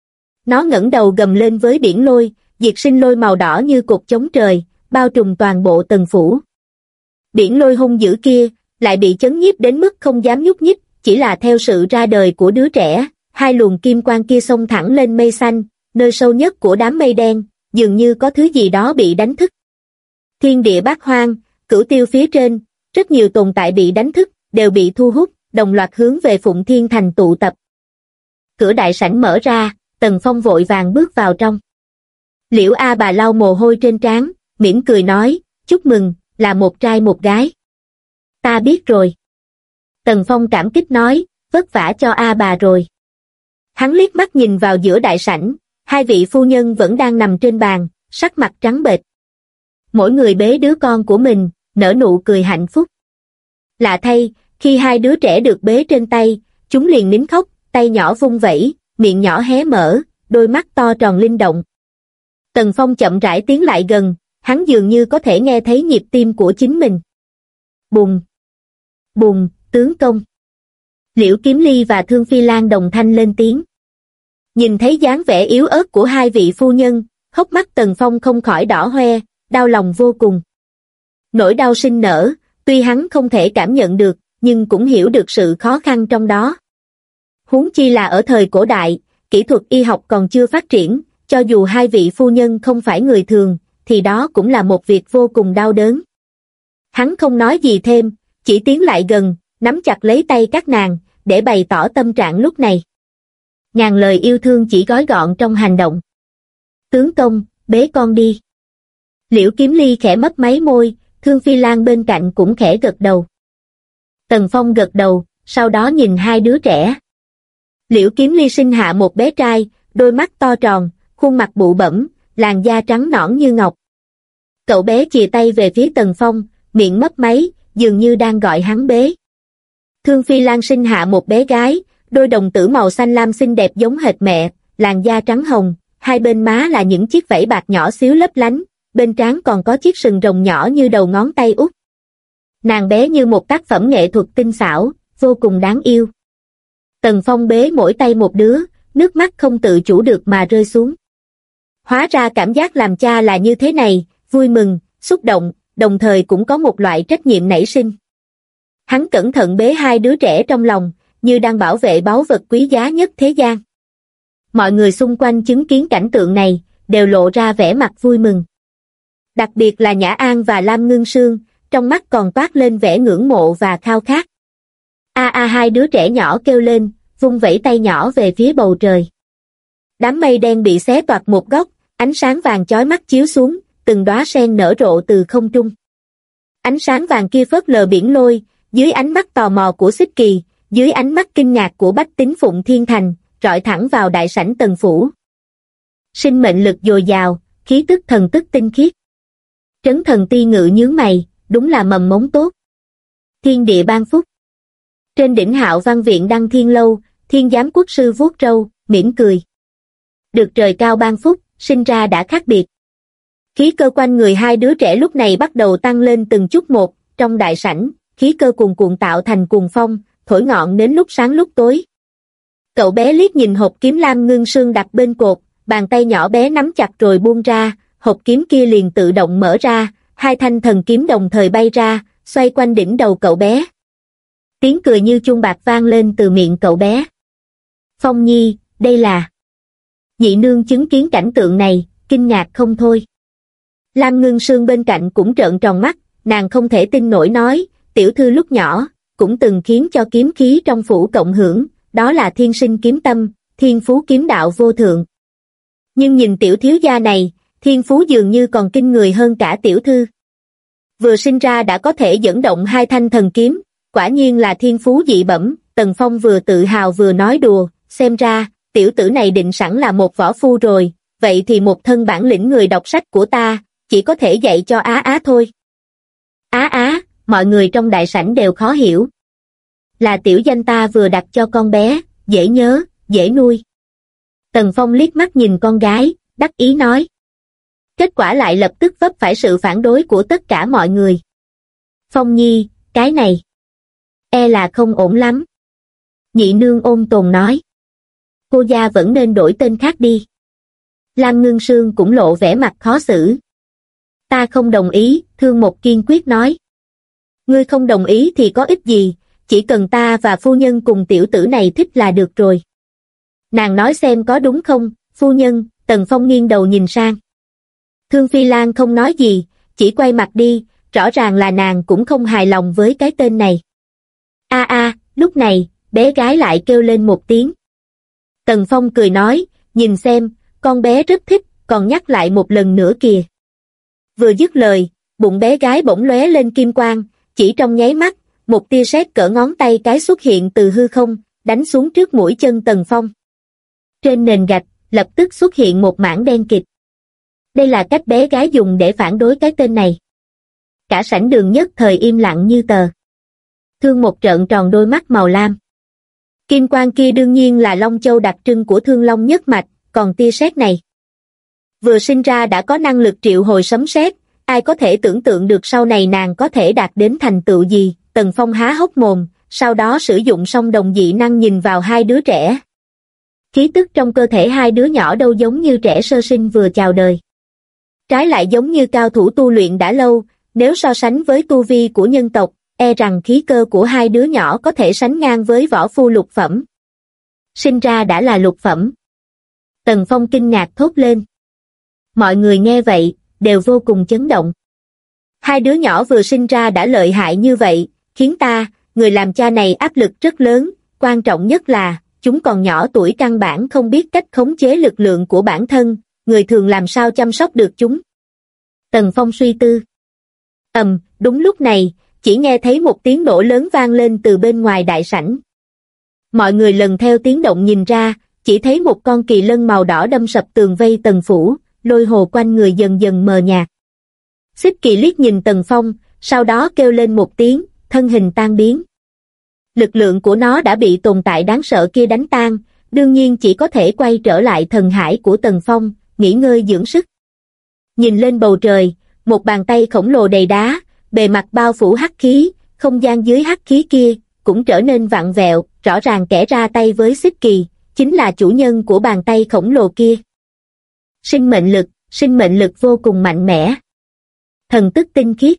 Nó ngẩng đầu gầm lên với biển lôi, diệt sinh lôi màu đỏ như cột chống trời, bao trùm toàn bộ Tần phủ. Biển lôi hung dữ kia, lại bị chấn nhiếp đến mức không dám nhúc nhích, chỉ là theo sự ra đời của đứa trẻ, hai luồng kim quang kia xông thẳng lên mây xanh, nơi sâu nhất của đám mây đen, dường như có thứ gì đó bị đánh thức. Thiên địa bát hoang, cửu tiêu phía trên, rất nhiều tồn tại bị đánh thức, đều bị thu hút, đồng loạt hướng về Phụng Thiên Thành tụ tập. Cửa đại sảnh mở ra, Tần Phong vội vàng bước vào trong. Liễu A Bà lau mồ hôi trên trán, mỉm cười nói, chúc mừng, là một trai một gái. Ta biết rồi. Tần Phong cảm kích nói, vất vả cho A Bà rồi. Hắn liếc mắt nhìn vào giữa đại sảnh, hai vị phu nhân vẫn đang nằm trên bàn, sắc mặt trắng bệch. Mỗi người bế đứa con của mình, nở nụ cười hạnh phúc. Lạ thay, khi hai đứa trẻ được bế trên tay, chúng liền nín khóc, tay nhỏ vung vẩy, miệng nhỏ hé mở, đôi mắt to tròn linh động. Tần Phong chậm rãi tiến lại gần, hắn dường như có thể nghe thấy nhịp tim của chính mình. Bùng! Bùng! Tướng công! Liễu Kiếm Ly và Thương Phi Lan đồng thanh lên tiếng. Nhìn thấy dáng vẻ yếu ớt của hai vị phu nhân, hốc mắt Tần Phong không khỏi đỏ hoe, đau lòng vô cùng. Nỗi đau sinh nở, tuy hắn không thể cảm nhận được, nhưng cũng hiểu được sự khó khăn trong đó. Huống chi là ở thời cổ đại, kỹ thuật y học còn chưa phát triển, cho dù hai vị phu nhân không phải người thường, thì đó cũng là một việc vô cùng đau đớn. Hắn không nói gì thêm, chỉ tiến lại gần, nắm chặt lấy tay các nàng, để bày tỏ tâm trạng lúc này. Ngàn lời yêu thương chỉ gói gọn trong hành động. Tướng công, bế con đi. Liễu Kiếm Ly khẽ mấp máy môi, Thương Phi Lan bên cạnh cũng khẽ gật đầu. Tần Phong gật đầu, sau đó nhìn hai đứa trẻ. Liễu Kiếm Ly sinh hạ một bé trai, đôi mắt to tròn, khuôn mặt bụ bẫm, làn da trắng nõn như ngọc. Cậu bé chìa tay về phía Tần Phong, miệng mấp máy, dường như đang gọi hắn bế. Thương Phi Lan sinh hạ một bé gái, đôi đồng tử màu xanh lam xinh đẹp giống hệt mẹ, làn da trắng hồng, hai bên má là những chiếc vảy bạc nhỏ xíu lấp lánh, bên trán còn có chiếc sừng rồng nhỏ như đầu ngón tay út. Nàng bé như một tác phẩm nghệ thuật tinh xảo, vô cùng đáng yêu. Tần Phong bế mỗi tay một đứa, nước mắt không tự chủ được mà rơi xuống. Hóa ra cảm giác làm cha là như thế này, vui mừng, xúc động, đồng thời cũng có một loại trách nhiệm nảy sinh. Hắn cẩn thận bế hai đứa trẻ trong lòng, như đang bảo vệ báu vật quý giá nhất thế gian. Mọi người xung quanh chứng kiến cảnh tượng này, đều lộ ra vẻ mặt vui mừng. Đặc biệt là Nhã An và Lam Ngưng Sương, trong mắt còn toát lên vẻ ngưỡng mộ và khao khát. Hai đứa trẻ nhỏ kêu lên, vung vẩy tay nhỏ về phía bầu trời. Đám mây đen bị xé toạc một góc, ánh sáng vàng chói mắt chiếu xuống, từng đóa sen nở rộ từ không trung. Ánh sáng vàng kia phớt lờ biển lôi, dưới ánh mắt tò mò của Xích Kỳ, dưới ánh mắt kinh ngạc của bách tính Phụng Thiên Thành, rọi thẳng vào đại sảnh Tần phủ. Sinh mệnh lực dồi dào, khí tức thần tức tinh khiết. Trấn Thần Ti Ngự nhướng mày, đúng là mầm mống tốt. Thiên địa ban phúc. Trên đỉnh Hạo Văn viện Đăng Thiên lâu, Thiên giám quốc sư vuốt râu, mỉm cười. Được trời cao ban phúc, sinh ra đã khác biệt. Khí cơ quanh người hai đứa trẻ lúc này bắt đầu tăng lên từng chút một, trong đại sảnh, khí cơ cuồn cuộn tạo thành cuồng phong, thổi ngọn đến lúc sáng lúc tối. Cậu bé liếc nhìn hộp kiếm Lam Ngưng Sương đặt bên cột, bàn tay nhỏ bé nắm chặt rồi buông ra, hộp kiếm kia liền tự động mở ra, hai thanh thần kiếm đồng thời bay ra, xoay quanh đỉnh đầu cậu bé. Tiếng cười như chuông bạc vang lên từ miệng cậu bé. Phong Nhi, đây là... Nhị nương chứng kiến cảnh tượng này, kinh ngạc không thôi. Lam Ngưng Sương bên cạnh cũng trợn tròn mắt, nàng không thể tin nổi nói, tiểu thư lúc nhỏ, cũng từng khiến cho kiếm khí trong phủ cộng hưởng, đó là thiên sinh kiếm tâm, thiên phú kiếm đạo vô thượng. Nhưng nhìn tiểu thiếu gia này, thiên phú dường như còn kinh người hơn cả tiểu thư. Vừa sinh ra đã có thể dẫn động hai thanh thần kiếm, quả nhiên là thiên phú dị bẩm. Tần Phong vừa tự hào vừa nói đùa, xem ra, tiểu tử này định sẵn là một võ phu rồi, vậy thì một thân bản lĩnh người đọc sách của ta, chỉ có thể dạy cho Á Á thôi. Á Á, mọi người trong đại sảnh đều khó hiểu. Là tiểu danh ta vừa đặt cho con bé, dễ nhớ, dễ nuôi. Tần Phong liếc mắt nhìn con gái, đắc ý nói. Kết quả lại lập tức vấp phải sự phản đối của tất cả mọi người. Phong Nhi, cái này, e là không ổn lắm. Nhị nương ôn tồn nói. Cô gia vẫn nên đổi tên khác đi. Lam Ngưng Sương cũng lộ vẻ mặt khó xử. Ta không đồng ý, Thương Một kiên quyết nói. Ngươi không đồng ý thì có ích gì, chỉ cần ta và phu nhân cùng tiểu tử này thích là được rồi. Nàng nói xem có đúng không, phu nhân? Tần Phong nghiêng đầu nhìn sang. Thương Phi Lan không nói gì, chỉ quay mặt đi, rõ ràng là nàng cũng không hài lòng với cái tên này. Lúc này, bé gái lại kêu lên một tiếng. Tần Phong cười nói, nhìn xem, con bé rất thích, còn nhắc lại một lần nữa kìa. Vừa dứt lời, bụng bé gái bỗng lóe lên kim quang, chỉ trong nháy mắt, một tia sét cỡ ngón tay cái xuất hiện từ hư không, đánh xuống trước mũi chân Tần Phong. Trên nền gạch, lập tức xuất hiện một mảng đen kịt. Đây là cách bé gái dùng để phản đối cái tên này. Cả sảnh đường nhất thời im lặng như tờ. Thương Một trợn tròn đôi mắt màu lam. Kim quang kia đương nhiên là Long Châu đặc trưng của Thương Long nhất mạch, còn tia sét này vừa sinh ra đã có năng lực triệu hồi sấm sét, ai có thể tưởng tượng được sau này nàng có thể đạt đến thành tựu gì. Tần Phong há hốc mồm, sau đó sử dụng song đồng dị năng nhìn vào hai đứa trẻ. Khí tức trong cơ thể hai đứa nhỏ đâu giống như trẻ sơ sinh vừa chào đời. Trái lại giống như cao thủ tu luyện đã lâu, nếu so sánh với tu vi của nhân tộc, e rằng khí cơ của hai đứa nhỏ có thể sánh ngang với võ phu lục phẩm. Sinh ra đã là lục phẩm. Tần Phong kinh ngạc thốt lên. Mọi người nghe vậy, đều vô cùng chấn động. Hai đứa nhỏ vừa sinh ra đã lợi hại như vậy, khiến ta, người làm cha này áp lực rất lớn, quan trọng nhất là, chúng còn nhỏ tuổi căn bản không biết cách khống chế lực lượng của bản thân, người thường làm sao chăm sóc được chúng. Tần Phong suy tư. Đúng lúc này, chỉ nghe thấy một tiếng nổ lớn vang lên từ bên ngoài đại sảnh. Mọi người lần theo tiếng động nhìn ra, chỉ thấy một con kỳ lân màu đỏ đâm sập tường vây Tần phủ, lôi hồ quanh người dần dần mờ nhạt. Xích Kỳ liếc nhìn Tần Phong, sau đó kêu lên một tiếng, thân hình tan biến. Lực lượng của nó đã bị tồn tại đáng sợ kia đánh tan, đương nhiên chỉ có thể quay trở lại thần hải của Tần Phong, nghỉ ngơi dưỡng sức. Nhìn lên bầu trời, một bàn tay khổng lồ đầy đá, bề mặt bao phủ hắc khí, không gian dưới hắc khí kia cũng trở nên vặn vẹo, rõ ràng kẻ ra tay với Xích Kỳ chính là chủ nhân của bàn tay khổng lồ kia. Sinh mệnh lực vô cùng mạnh mẽ. Thần tức tinh khiết.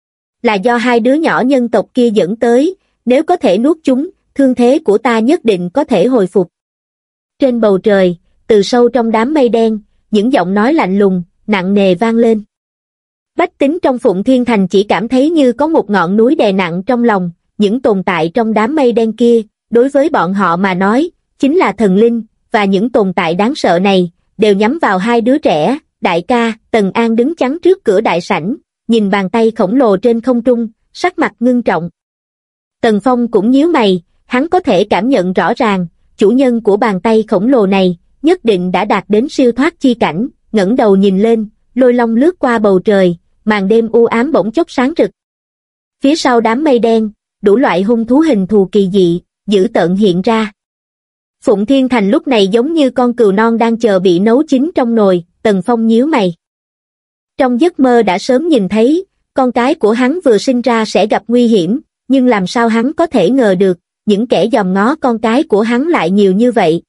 Là do hai đứa nhỏ nhân tộc kia dẫn tới, nếu có thể nuốt chúng, thương thế của ta nhất định có thể hồi phục. Trên bầu trời, từ sâu trong đám mây đen, những giọng nói lạnh lùng, nặng nề vang lên. Bách tính trong Phụng Thiên Thành chỉ cảm thấy như có một ngọn núi đè nặng trong lòng, những tồn tại trong đám mây đen kia, đối với bọn họ mà nói, chính là thần linh, và những tồn tại đáng sợ này, đều nhắm vào hai đứa trẻ. Đại ca, Tần An đứng chắn trước cửa đại sảnh, nhìn bàn tay khổng lồ trên không trung, sắc mặt ngưng trọng. Tần Phong cũng nhíu mày, hắn có thể cảm nhận rõ ràng, chủ nhân của bàn tay khổng lồ này, nhất định đã đạt đến siêu thoát chi cảnh, ngẩng đầu nhìn lên, lôi long lướt qua bầu trời, màn đêm u ám bỗng chốc sáng rực. Phía sau đám mây đen, đủ loại hung thú hình thù kỳ dị, dữ tợn hiện ra. Phụng Thiên Thành lúc này giống như con cừu non đang chờ bị nấu chín trong nồi. Tần Phong nhíu mày. Trong giấc mơ đã sớm nhìn thấy, con cái của hắn vừa sinh ra sẽ gặp nguy hiểm, nhưng làm sao hắn có thể ngờ được, những kẻ dòm ngó con cái của hắn lại nhiều như vậy.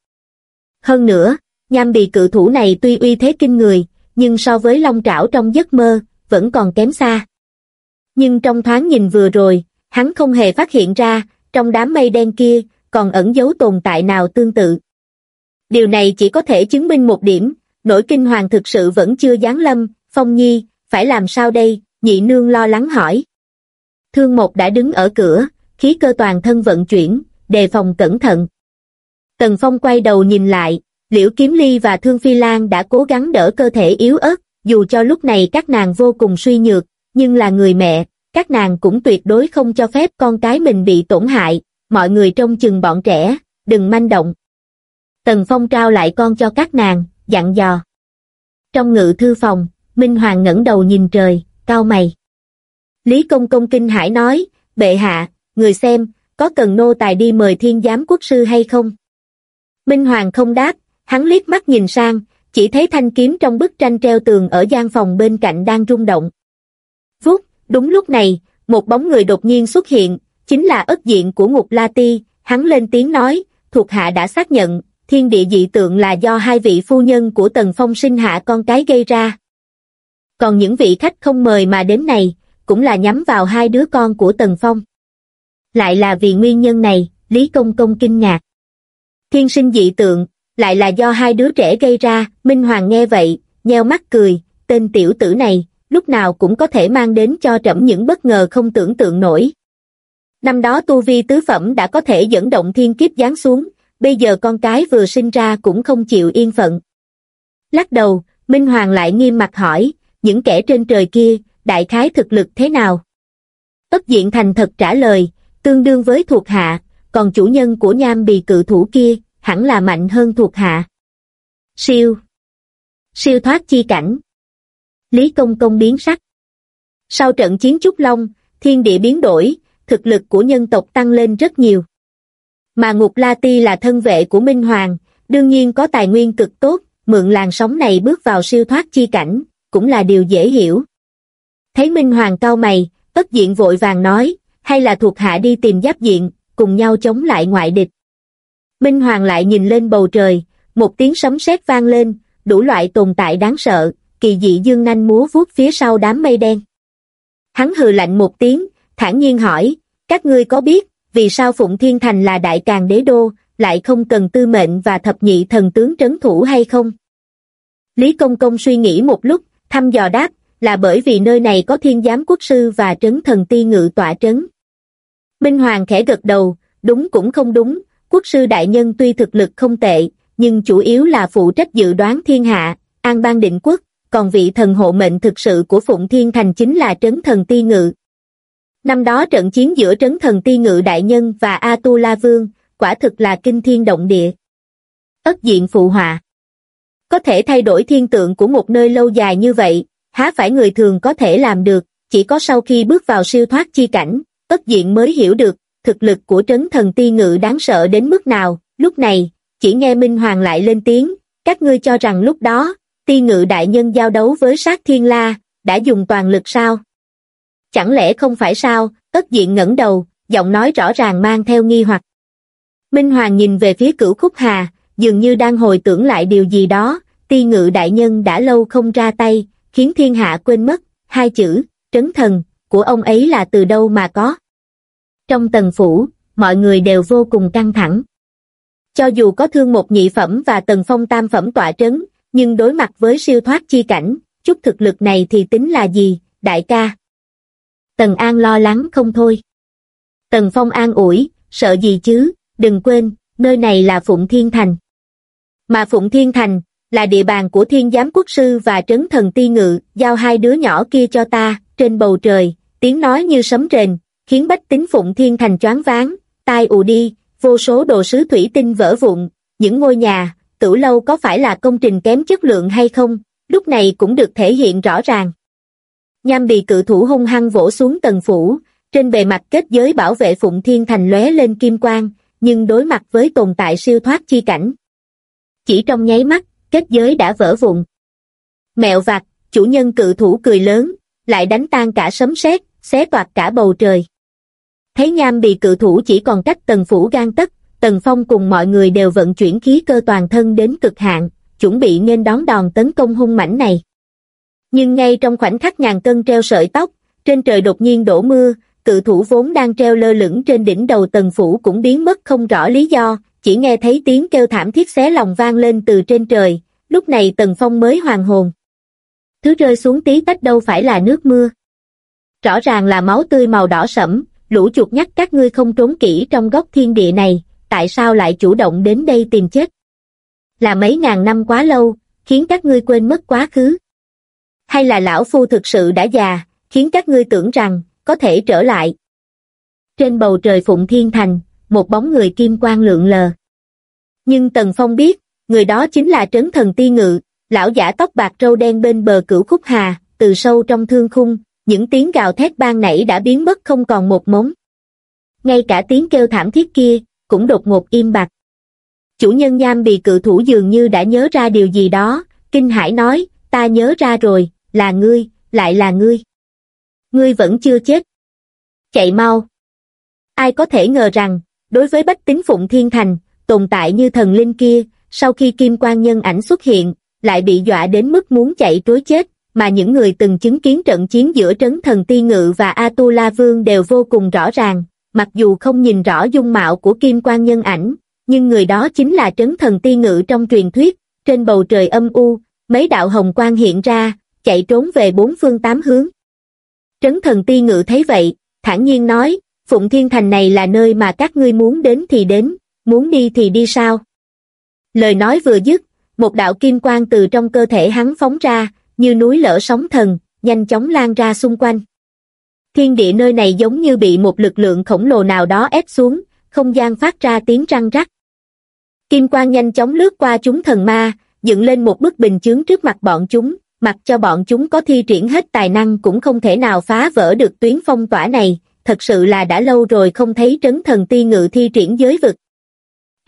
Hơn nữa, Nham Bì cự thủ này tuy uy thế kinh người, nhưng so với Long Trảo trong giấc mơ, vẫn còn kém xa. Nhưng trong thoáng nhìn vừa rồi, hắn không hề phát hiện ra, trong đám mây đen kia, còn ẩn giấu tồn tại nào tương tự. Điều này chỉ có thể chứng minh một điểm, nỗi kinh hoàng thực sự vẫn chưa giáng lâm. Phong Nhi, phải làm sao đây? Nhị nương lo lắng hỏi. Thương Mộc đã đứng ở cửa, khí cơ toàn thân vận chuyển, đề phòng cẩn thận. Tần Phong quay đầu nhìn lại, Liễu Kiếm Ly và Thương Phi Lan đã cố gắng đỡ cơ thể yếu ớt, dù cho lúc này các nàng vô cùng suy nhược, nhưng là người mẹ, các nàng cũng tuyệt đối không cho phép con cái mình bị tổn hại, mọi người trông chừng bọn trẻ, đừng manh động. Tần Phong trao lại con cho các nàng, dặn dò. Trong ngự thư phòng, Minh Hoàng ngẩng đầu nhìn trời, cau mày. Lý Công Công kinh hãi nói, bệ hạ, người xem, có cần nô tài đi mời Thiên Giám Quốc sư hay không? Minh Hoàng không đáp, hắn liếc mắt nhìn sang, chỉ thấy thanh kiếm trong bức tranh treo tường ở gian phòng bên cạnh đang rung động. Vút, đúng lúc này, một bóng người đột nhiên xuất hiện, chính là ất diện của Ngục La Ti, hắn lên tiếng nói, thuộc hạ đã xác nhận, thiên địa dị tượng là do hai vị phu nhân của Tần Phong sinh hạ con cái gây ra. Còn những vị khách không mời mà đến này, cũng là nhắm vào hai đứa con của Tần Phong. Lại là vì nguyên nhân này, Lý Công Công kinh ngạc. Thiên sinh dị tượng, lại là do hai đứa trẻ gây ra. Minh Hoàng nghe vậy, nheo mắt cười, tên tiểu tử này, lúc nào cũng có thể mang đến cho trẫm những bất ngờ không tưởng tượng nổi. Năm đó tu vi tứ phẩm đã có thể dẫn động thiên kiếp giáng xuống, bây giờ con cái vừa sinh ra cũng không chịu yên phận. Lắc đầu, Minh Hoàng lại nghiêm mặt hỏi, những kẻ trên trời kia, đại khái thực lực thế nào? Ất Diện thành thật trả lời, tương đương với thuộc hạ, còn chủ nhân của Nham Bì cự thủ kia, hẳn là mạnh hơn thuộc hạ. Siêu thoát chi cảnh. Lý Công Công biến sắc. Sau trận chiến Trúc Long, thiên địa biến đổi, thực lực của nhân tộc tăng lên rất nhiều. Mà Ngục La Ti là thân vệ của Minh Hoàng, đương nhiên có tài nguyên cực tốt, mượn làn sóng này bước vào siêu thoát chi cảnh, cũng là điều dễ hiểu. Thấy Minh Hoàng cau mày, Tất Diện vội vàng nói, hay là thuộc hạ đi tìm Giáp Diện, cùng nhau chống lại ngoại địch. Minh Hoàng lại nhìn lên bầu trời, một tiếng sấm sét vang lên, đủ loại tồn tại đáng sợ, kỳ dị dương nanh múa vuốt phía sau đám mây đen. Hắn hừ lạnh một tiếng, thản nhiên hỏi, các ngươi có biết, vì sao Phụng Thiên Thành là đại càn đế đô, lại không cần tư mệnh và thập nhị thần tướng trấn thủ hay không? Lý Công Công suy nghĩ một lúc, thăm dò đáp, là bởi vì nơi này có Thiên Giám Quốc Sư và Trấn Thần Ti Ngự tọa trấn. Minh Hoàng khẽ gật đầu, đúng cũng không đúng, Quốc Sư đại nhân tuy thực lực không tệ, nhưng chủ yếu là phụ trách dự đoán thiên hạ, an bang định quốc, còn vị thần hộ mệnh thực sự của Phụng Thiên Thành chính là Trấn Thần Ti Ngự. Năm đó trận chiến giữa Trấn Thần Ti Ngự đại nhân và A Tu La Vương, quả thực là kinh thiên động địa. Ất Diện phụ họa. Có thể thay đổi thiên tượng của một nơi lâu dài như vậy, há phải người thường có thể làm được, chỉ có sau khi bước vào siêu thoát chi cảnh, Ất Diện mới hiểu được, thực lực của Trấn Thần Ti Ngự đáng sợ đến mức nào. Lúc này, chỉ nghe Minh Hoàng lại lên tiếng, các ngươi cho rằng lúc đó, Ti Ngự đại nhân giao đấu với Sát Thiên La, đã dùng toàn lực sao? Chẳng lẽ không phải sao? Ất Diện ngẩng đầu, giọng nói rõ ràng mang theo nghi hoặc. Minh Hoàng nhìn về phía Cửu Khúc Hà, dường như đang hồi tưởng lại điều gì đó, Ti Ngự đại nhân đã lâu không ra tay, khiến thiên hạ quên mất, hai chữ, trấn thần, của ông ấy là từ đâu mà có. Trong Tần Phủ, mọi người đều vô cùng căng thẳng. Cho dù có Thương Một nhị phẩm và Tần Phong tam phẩm tọa trấn, nhưng đối mặt với siêu thoát chi cảnh, chút thực lực này thì tính là gì, đại ca? Tần An lo lắng không thôi. Tần Phong an ủi, sợ gì chứ, đừng quên, nơi này là Phụng Thiên Thành. Mà Phụng Thiên Thành, là địa bàn của Thiên Giám Quốc Sư và Trấn Thần Ti Ngự, giao hai đứa nhỏ kia cho ta. Trên bầu trời, tiếng nói như sấm rền, khiến bách tính Phụng Thiên Thành choáng váng, tai ù đi, vô số đồ sứ thủy tinh vỡ vụn, những ngôi nhà, tửu lâu có phải là công trình kém chất lượng hay không, lúc này cũng được thể hiện rõ ràng. Nham Bì cự thủ hung hăng vỗ xuống Tần Phủ, trên bề mặt kết giới bảo vệ Phụng Thiên Thành lóe lên kim quang, nhưng đối mặt với tồn tại siêu thoát chi cảnh. Chỉ trong nháy mắt, kết giới đã vỡ vụn. Mẹo vặt, chủ nhân cự thủ cười lớn, lại đánh tan cả sấm sét, xé toạc cả bầu trời. Thấy Nham Bì cự thủ chỉ còn cách Tần Phủ gang tấc, Tần Phong cùng mọi người đều vận chuyển khí cơ toàn thân đến cực hạn, chuẩn bị nghênh đón đòn tấn công hung mãnh này. Nhưng ngay trong khoảnh khắc ngàn cân treo sợi tóc, trên trời đột nhiên đổ mưa, cự thủ vốn đang treo lơ lửng trên đỉnh đầu Tần Phủ cũng biến mất không rõ lý do, chỉ nghe thấy tiếng kêu thảm thiết xé lòng vang lên từ trên trời, lúc này Tần Phong mới hoàn hồn. Thứ rơi xuống tí tách đâu phải là nước mưa. Rõ ràng là máu tươi màu đỏ sẫm, lũ chuột nhắt các ngươi không trốn kỹ trong góc thiên địa này, tại sao lại chủ động đến đây tìm chết? Là mấy ngàn năm quá lâu, khiến các ngươi quên mất quá khứ? Hay là lão phu thực sự đã già, khiến các ngươi tưởng rằng, có thể trở lại? Trên bầu trời Phụng Thiên Thành, một bóng người kim quang lượn lờ. Nhưng Tần Phong biết, người đó chính là Trấn Thần Ti Ngự, lão giả tóc bạc râu đen bên bờ Cửu Khúc Hà, từ sâu trong thương khung, những tiếng gào thét ban nãy đã biến mất không còn một mống. Ngay cả tiếng kêu thảm thiết kia, cũng đột ngột im bặt. Chủ nhân Nham Bì cự thủ dường như đã nhớ ra điều gì đó, kinh hãi nói, ta nhớ ra rồi, là ngươi, lại là ngươi. Ngươi vẫn chưa chết. Chạy mau. Ai có thể ngờ rằng, đối với bách tính Phụng Thiên Thành, tồn tại như thần linh kia, sau khi Kim Quang nhân ảnh xuất hiện, lại bị dọa đến mức muốn chạy trối chết, mà những người từng chứng kiến trận chiến giữa Trấn Thần Ti Ngự và A Tu La Vương đều vô cùng rõ ràng, mặc dù không nhìn rõ dung mạo của Kim Quang nhân ảnh, nhưng người đó chính là Trấn Thần Ti Ngự trong truyền thuyết. Trên bầu trời âm u, mấy đạo hồng quang hiện ra, chạy trốn về bốn phương tám hướng. Trấn Thần Ti Ngự thấy vậy, thản nhiên nói, Phụng Thiên Thành này là nơi mà các ngươi muốn đến thì đến, muốn đi thì đi sao? Lời nói vừa dứt, một đạo kim quang từ trong cơ thể hắn phóng ra, như núi lở sóng thần, nhanh chóng lan ra xung quanh. Thiên địa nơi này giống như bị một lực lượng khổng lồ nào đó ép xuống, không gian phát ra tiếng răng rắc. Kim quang nhanh chóng lướt qua chúng thần ma, dựng lên một bức bình chướng trước mặt bọn chúng, mặc cho bọn chúng có thi triển hết tài năng cũng không thể nào phá vỡ được tuyến phong tỏa này, thật sự là đã lâu rồi không thấy Trấn Thần Ti Ngự thi triển giới vực.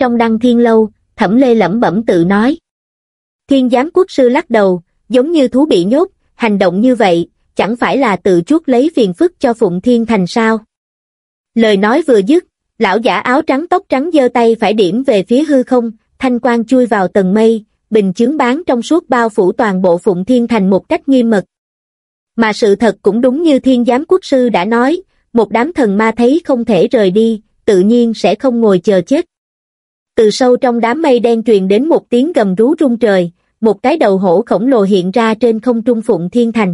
Trong Đăng Thiên Lâu, Thẩm Lê lẩm bẩm tự nói. Thiên Giám Quốc Sư lắc đầu, giống như thú bị nhốt, hành động như vậy, chẳng phải là tự chuốc lấy phiền phức cho Phụng Thiên Thành sao? Lời nói vừa dứt, lão giả áo trắng tóc trắng giơ tay phải điểm về phía hư không, thanh quang chui vào tầng mây, bình chướng bán trong suốt bao phủ toàn bộ Phụng Thiên Thành một cách nghiêm mật. Mà sự thật cũng đúng như Thiên Giám Quốc Sư đã nói, một đám thần ma thấy không thể rời đi, tự nhiên sẽ không ngồi chờ chết. Từ sâu trong đám mây đen truyền đến một tiếng gầm rú rung trời, một cái đầu hổ khổng lồ hiện ra trên không trung Phụng Thiên Thành.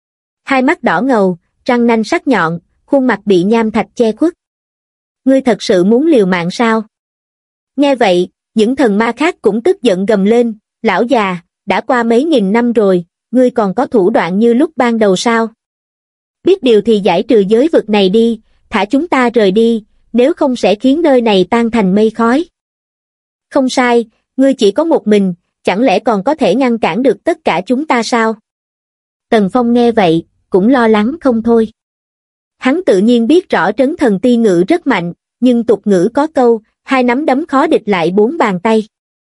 Hai mắt đỏ ngầu, răng nanh sắc nhọn, khuôn mặt bị nham thạch che khuất. Ngươi thật sự muốn liều mạng sao? Nghe vậy, những thần ma khác cũng tức giận gầm lên, lão già, đã qua mấy nghìn năm rồi, ngươi còn có thủ đoạn như lúc ban đầu sao? Biết điều thì giải trừ giới vực này đi, thả chúng ta rời đi, nếu không sẽ khiến nơi này tan thành mây khói. Không sai, ngươi chỉ có một mình, chẳng lẽ còn có thể ngăn cản được tất cả chúng ta sao? Tần Phong nghe vậy, cũng lo lắng không thôi. Hắn tự nhiên biết rõ trấn thần ti ngự rất mạnh, nhưng tục ngữ có câu, hai nắm đấm khó địch lại bốn bàn tay.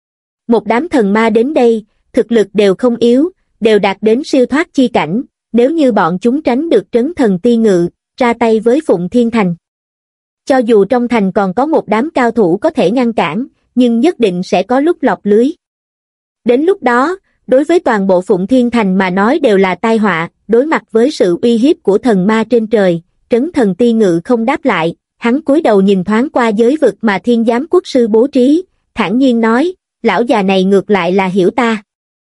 Một đám thần ma đến đây, thực lực đều không yếu, đều đạt đến siêu thoát chi cảnh, nếu như bọn chúng tránh được trấn thần ti ngự, ra tay với Phụng Thiên Thành. Cho dù trong thành còn có một đám cao thủ có thể ngăn cản, nhưng nhất định sẽ có lúc lọt lưới. Đến lúc đó, đối với toàn bộ Phụng Thiên Thành mà nói đều là tai họa, đối mặt với sự uy hiếp của thần ma trên trời, trấn thần ti ngự không đáp lại, hắn cúi đầu nhìn thoáng qua giới vực mà Thiên Giám Quốc Sư bố trí, thản nhiên nói, lão già này ngược lại là hiểu ta.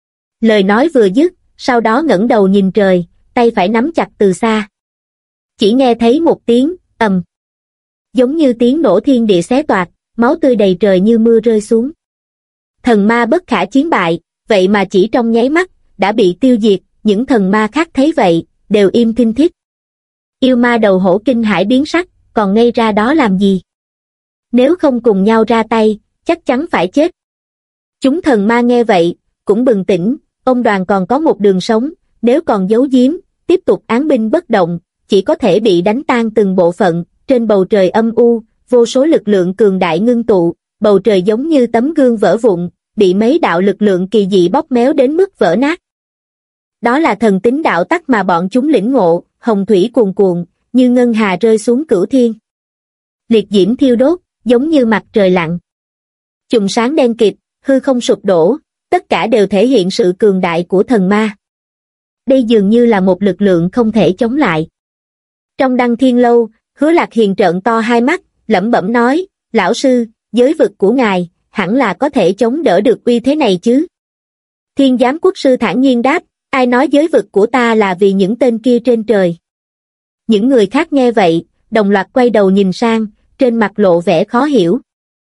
Lời nói vừa dứt, sau đó ngẩng đầu nhìn trời, tay phải nắm chặt từ xa. Chỉ nghe thấy một tiếng, ầm. Giống như tiếng nổ thiên địa xé toạc, máu tươi đầy trời như mưa rơi xuống. Thần ma bất khả chiến bại, vậy mà chỉ trong nháy mắt, đã bị tiêu diệt, những thần ma khác thấy vậy, đều im thinh thít. Yêu ma đầu hổ kinh hãi biến sắc, còn ngây ra đó làm gì? Nếu không cùng nhau ra tay, chắc chắn phải chết. Chúng thần ma nghe vậy, cũng bừng tỉnh, ông đoàn còn có một đường sống, nếu còn giấu giếm, tiếp tục án binh bất động, chỉ có thể bị đánh tan từng bộ phận, trên bầu trời âm u, vô số lực lượng cường đại ngưng tụ, bầu trời giống như tấm gương vỡ vụn, bị mấy đạo lực lượng kỳ dị bóp méo đến mức vỡ nát. Đó là thần tính đạo tắc mà bọn chúng lĩnh ngộ, hồng thủy cuồn cuộn, như ngân hà rơi xuống cửu thiên. Liệt diễm thiêu đốt, giống như mặt trời lặn. Chùm sáng đen kịt, hư không sụp đổ, tất cả đều thể hiện sự cường đại của thần ma. Đây dường như là một lực lượng không thể chống lại. Trong Đăng Thiên Lâu, Hứa Lạc Hiền trợn to hai mắt, lẩm bẩm nói, lão sư, giới vực của ngài, hẳn là có thể chống đỡ được uy thế này chứ. Thiên Giám Quốc Sư thản nhiên đáp, ai nói giới vực của ta là vì những tên kia trên trời. Những người khác nghe vậy, đồng loạt quay đầu nhìn sang, trên mặt lộ vẻ khó hiểu.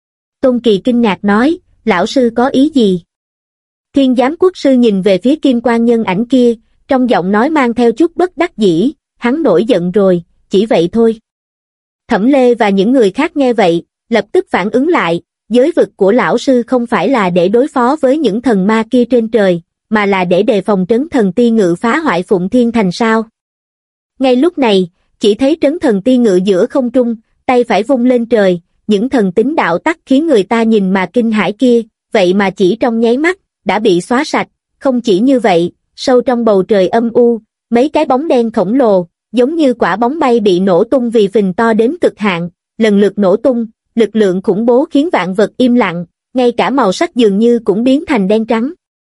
Tôn Kỳ kinh ngạc nói, lão sư có ý gì? Thiên Giám Quốc Sư nhìn về phía Kim Quan Nhân Ảnh kia, trong giọng nói mang theo chút bất đắc dĩ, hắn nổi giận rồi, chỉ vậy thôi. Thẩm Lê và những người khác nghe vậy, lập tức phản ứng lại, giới vực của lão sư không phải là để đối phó với những thần ma kia trên trời, mà là để đề phòng trấn thần ti ngự phá hoại Phụng Thiên Thành sao. Ngay lúc này, chỉ thấy trấn thần ti ngự giữa không trung, tay phải vung lên trời, những thần tính đạo tắc khiến người ta nhìn mà kinh hãi kia, vậy mà chỉ trong nháy mắt, đã bị xóa sạch, không chỉ như vậy, sâu trong bầu trời âm u, mấy cái bóng đen khổng lồ, giống như quả bóng bay bị nổ tung vì phình to đến cực hạn, lần lượt nổ tung, lực lượng khủng bố khiến vạn vật im lặng, ngay cả màu sắc dường như cũng biến thành đen trắng.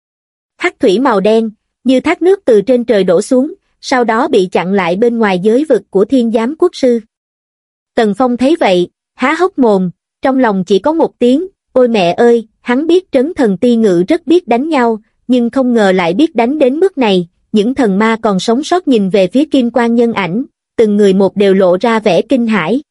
Hắc thủy màu đen, như thác nước từ trên trời đổ xuống, sau đó bị chặn lại bên ngoài giới vực của Thiên Giám Quốc Sư. Tần Phong thấy vậy, há hốc mồm, trong lòng chỉ có một tiếng, ôi mẹ ơi, hắn biết trấn thần ti ngự rất biết đánh nhau, nhưng không ngờ lại biết đánh đến mức này. Những thần ma còn sống sót nhìn về phía Kim Quan Nhân Ảnh, từng người một đều lộ ra vẻ kinh hãi.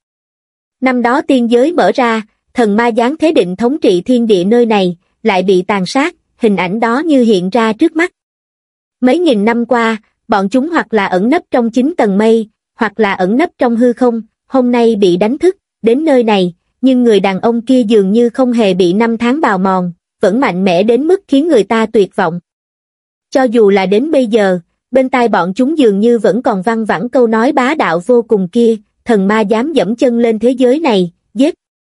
Năm đó tiên giới mở ra, thần ma giáng thế định thống trị thiên địa nơi này, lại bị tàn sát, hình ảnh đó như hiện ra trước mắt. Mấy nghìn năm qua, bọn chúng hoặc là ẩn nấp trong 9 tầng mây, hoặc là ẩn nấp trong hư không, hôm nay bị đánh thức, đến nơi này, nhưng người đàn ông kia dường như không hề bị năm tháng bào mòn, vẫn mạnh mẽ đến mức khiến người ta tuyệt vọng. Cho dù là đến bây giờ, bên tai bọn chúng dường như vẫn còn văng vẳng câu nói bá đạo vô cùng kia, thần ma dám dẫm chân lên thế giới này, giết.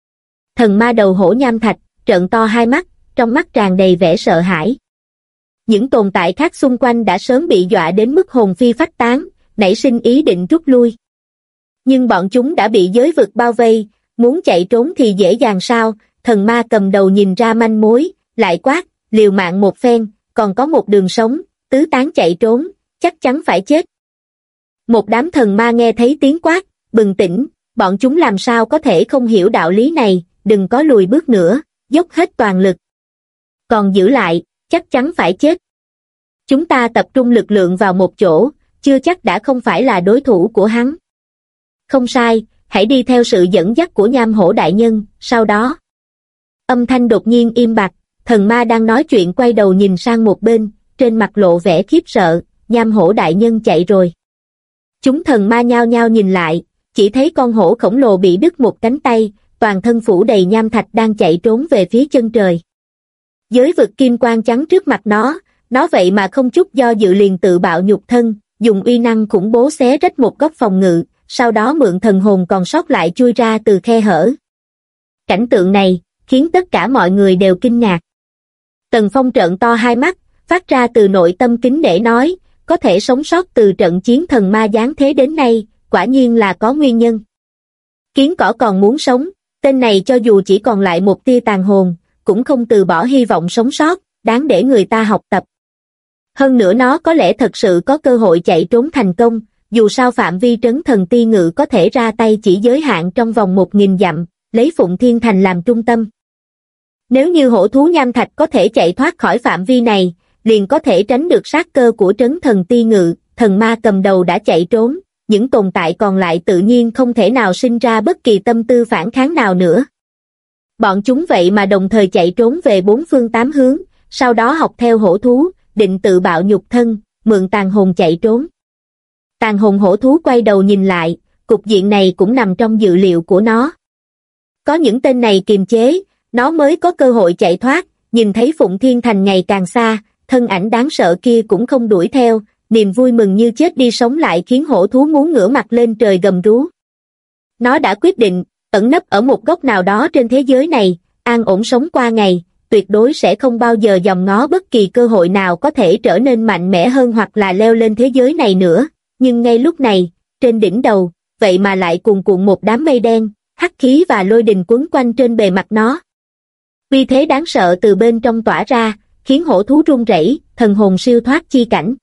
Thần ma đầu hổ nham thạch, trợn to hai mắt, trong mắt tràn đầy vẻ sợ hãi. Những tồn tại khác xung quanh đã sớm bị dọa đến mức hồn phi phách tán, nảy sinh ý định rút lui. Nhưng bọn chúng đã bị giới vực bao vây, muốn chạy trốn thì dễ dàng sao? Thần ma cầm đầu nhìn ra manh mối, lại quát, liều mạng một phen, còn có một đường sống, tứ tán chạy trốn, chắc chắn phải chết. Một đám thần ma nghe thấy tiếng quát, bừng tỉnh, bọn chúng làm sao có thể không hiểu đạo lý này, đừng có lùi bước nữa, dốc hết toàn lực. Còn giữ lại, chắc chắn phải chết. Chúng ta tập trung lực lượng vào một chỗ, chưa chắc đã không phải là đối thủ của hắn. Không sai, hãy đi theo sự dẫn dắt của Nham Hổ đại nhân, sau đó. Âm thanh đột nhiên im bặt, thần ma đang nói chuyện quay đầu nhìn sang một bên, trên mặt lộ vẻ khiếp sợ, Nham Hổ đại nhân chạy rồi. Chúng thần ma nhao nhao nhìn lại, chỉ thấy con hổ khổng lồ bị đứt một cánh tay, toàn thân phủ đầy nham thạch đang chạy trốn về phía chân trời. Giới vực kim quang chắn trước mặt nó vậy mà không chút do dự liền tự bạo nhục thân, dùng uy năng khủng bố xé rách một góc phòng ngự, sau đó mượn thần hồn còn sót lại chui ra từ khe hở. Cảnh tượng này khiến tất cả mọi người đều kinh ngạc. Tần Phong trợn to hai mắt, phát ra từ nội tâm kính nể nói, có thể sống sót từ trận chiến thần ma giáng thế đến nay, quả nhiên là có nguyên nhân. Kiến cỏ còn muốn sống, tên này cho dù chỉ còn lại một tia tàn hồn, cũng không từ bỏ hy vọng sống sót, đáng để người ta học tập. Hơn nữa nó có lẽ thật sự có cơ hội chạy trốn thành công, dù sao phạm vi trấn thần ti ngự có thể ra tay chỉ giới hạn trong vòng 1000 dặm, lấy Phụng Thiên Thành làm trung tâm. Nếu như hổ thú nham thạch có thể chạy thoát khỏi phạm vi này, liền có thể tránh được sát cơ của trấn thần ti ngự, thần ma cầm đầu đã chạy trốn, những tồn tại còn lại tự nhiên không thể nào sinh ra bất kỳ tâm tư phản kháng nào nữa. Bọn chúng vậy mà đồng thời chạy trốn về bốn phương tám hướng, sau đó học theo hổ thú, định tự bạo nhục thân, mượn tàn hồn chạy trốn. Tàn hồn hổ thú quay đầu nhìn lại, cục diện này cũng nằm trong dự liệu của nó. Có những tên này kiềm chế, nó mới có cơ hội chạy thoát, nhìn thấy Phụng Thiên Thành ngày càng xa, thân ảnh đáng sợ kia cũng không đuổi theo, niềm vui mừng như chết đi sống lại khiến hổ thú muốn ngửa mặt lên trời gầm rú. Nó đã quyết định, ẩn nấp ở một góc nào đó trên thế giới này, an ổn sống qua ngày, tuyệt đối sẽ không bao giờ dòm ngó bất kỳ cơ hội nào có thể trở nên mạnh mẽ hơn hoặc là leo lên thế giới này nữa. Nhưng ngay lúc này, trên đỉnh đầu, vậy mà lại cuồn cuộn một đám mây đen, hắc khí và lôi đình quấn quanh trên bề mặt nó. Uy thế đáng sợ từ bên trong tỏa ra, khiến hổ thú run rẩy, thần hồn siêu thoát chi cảnh.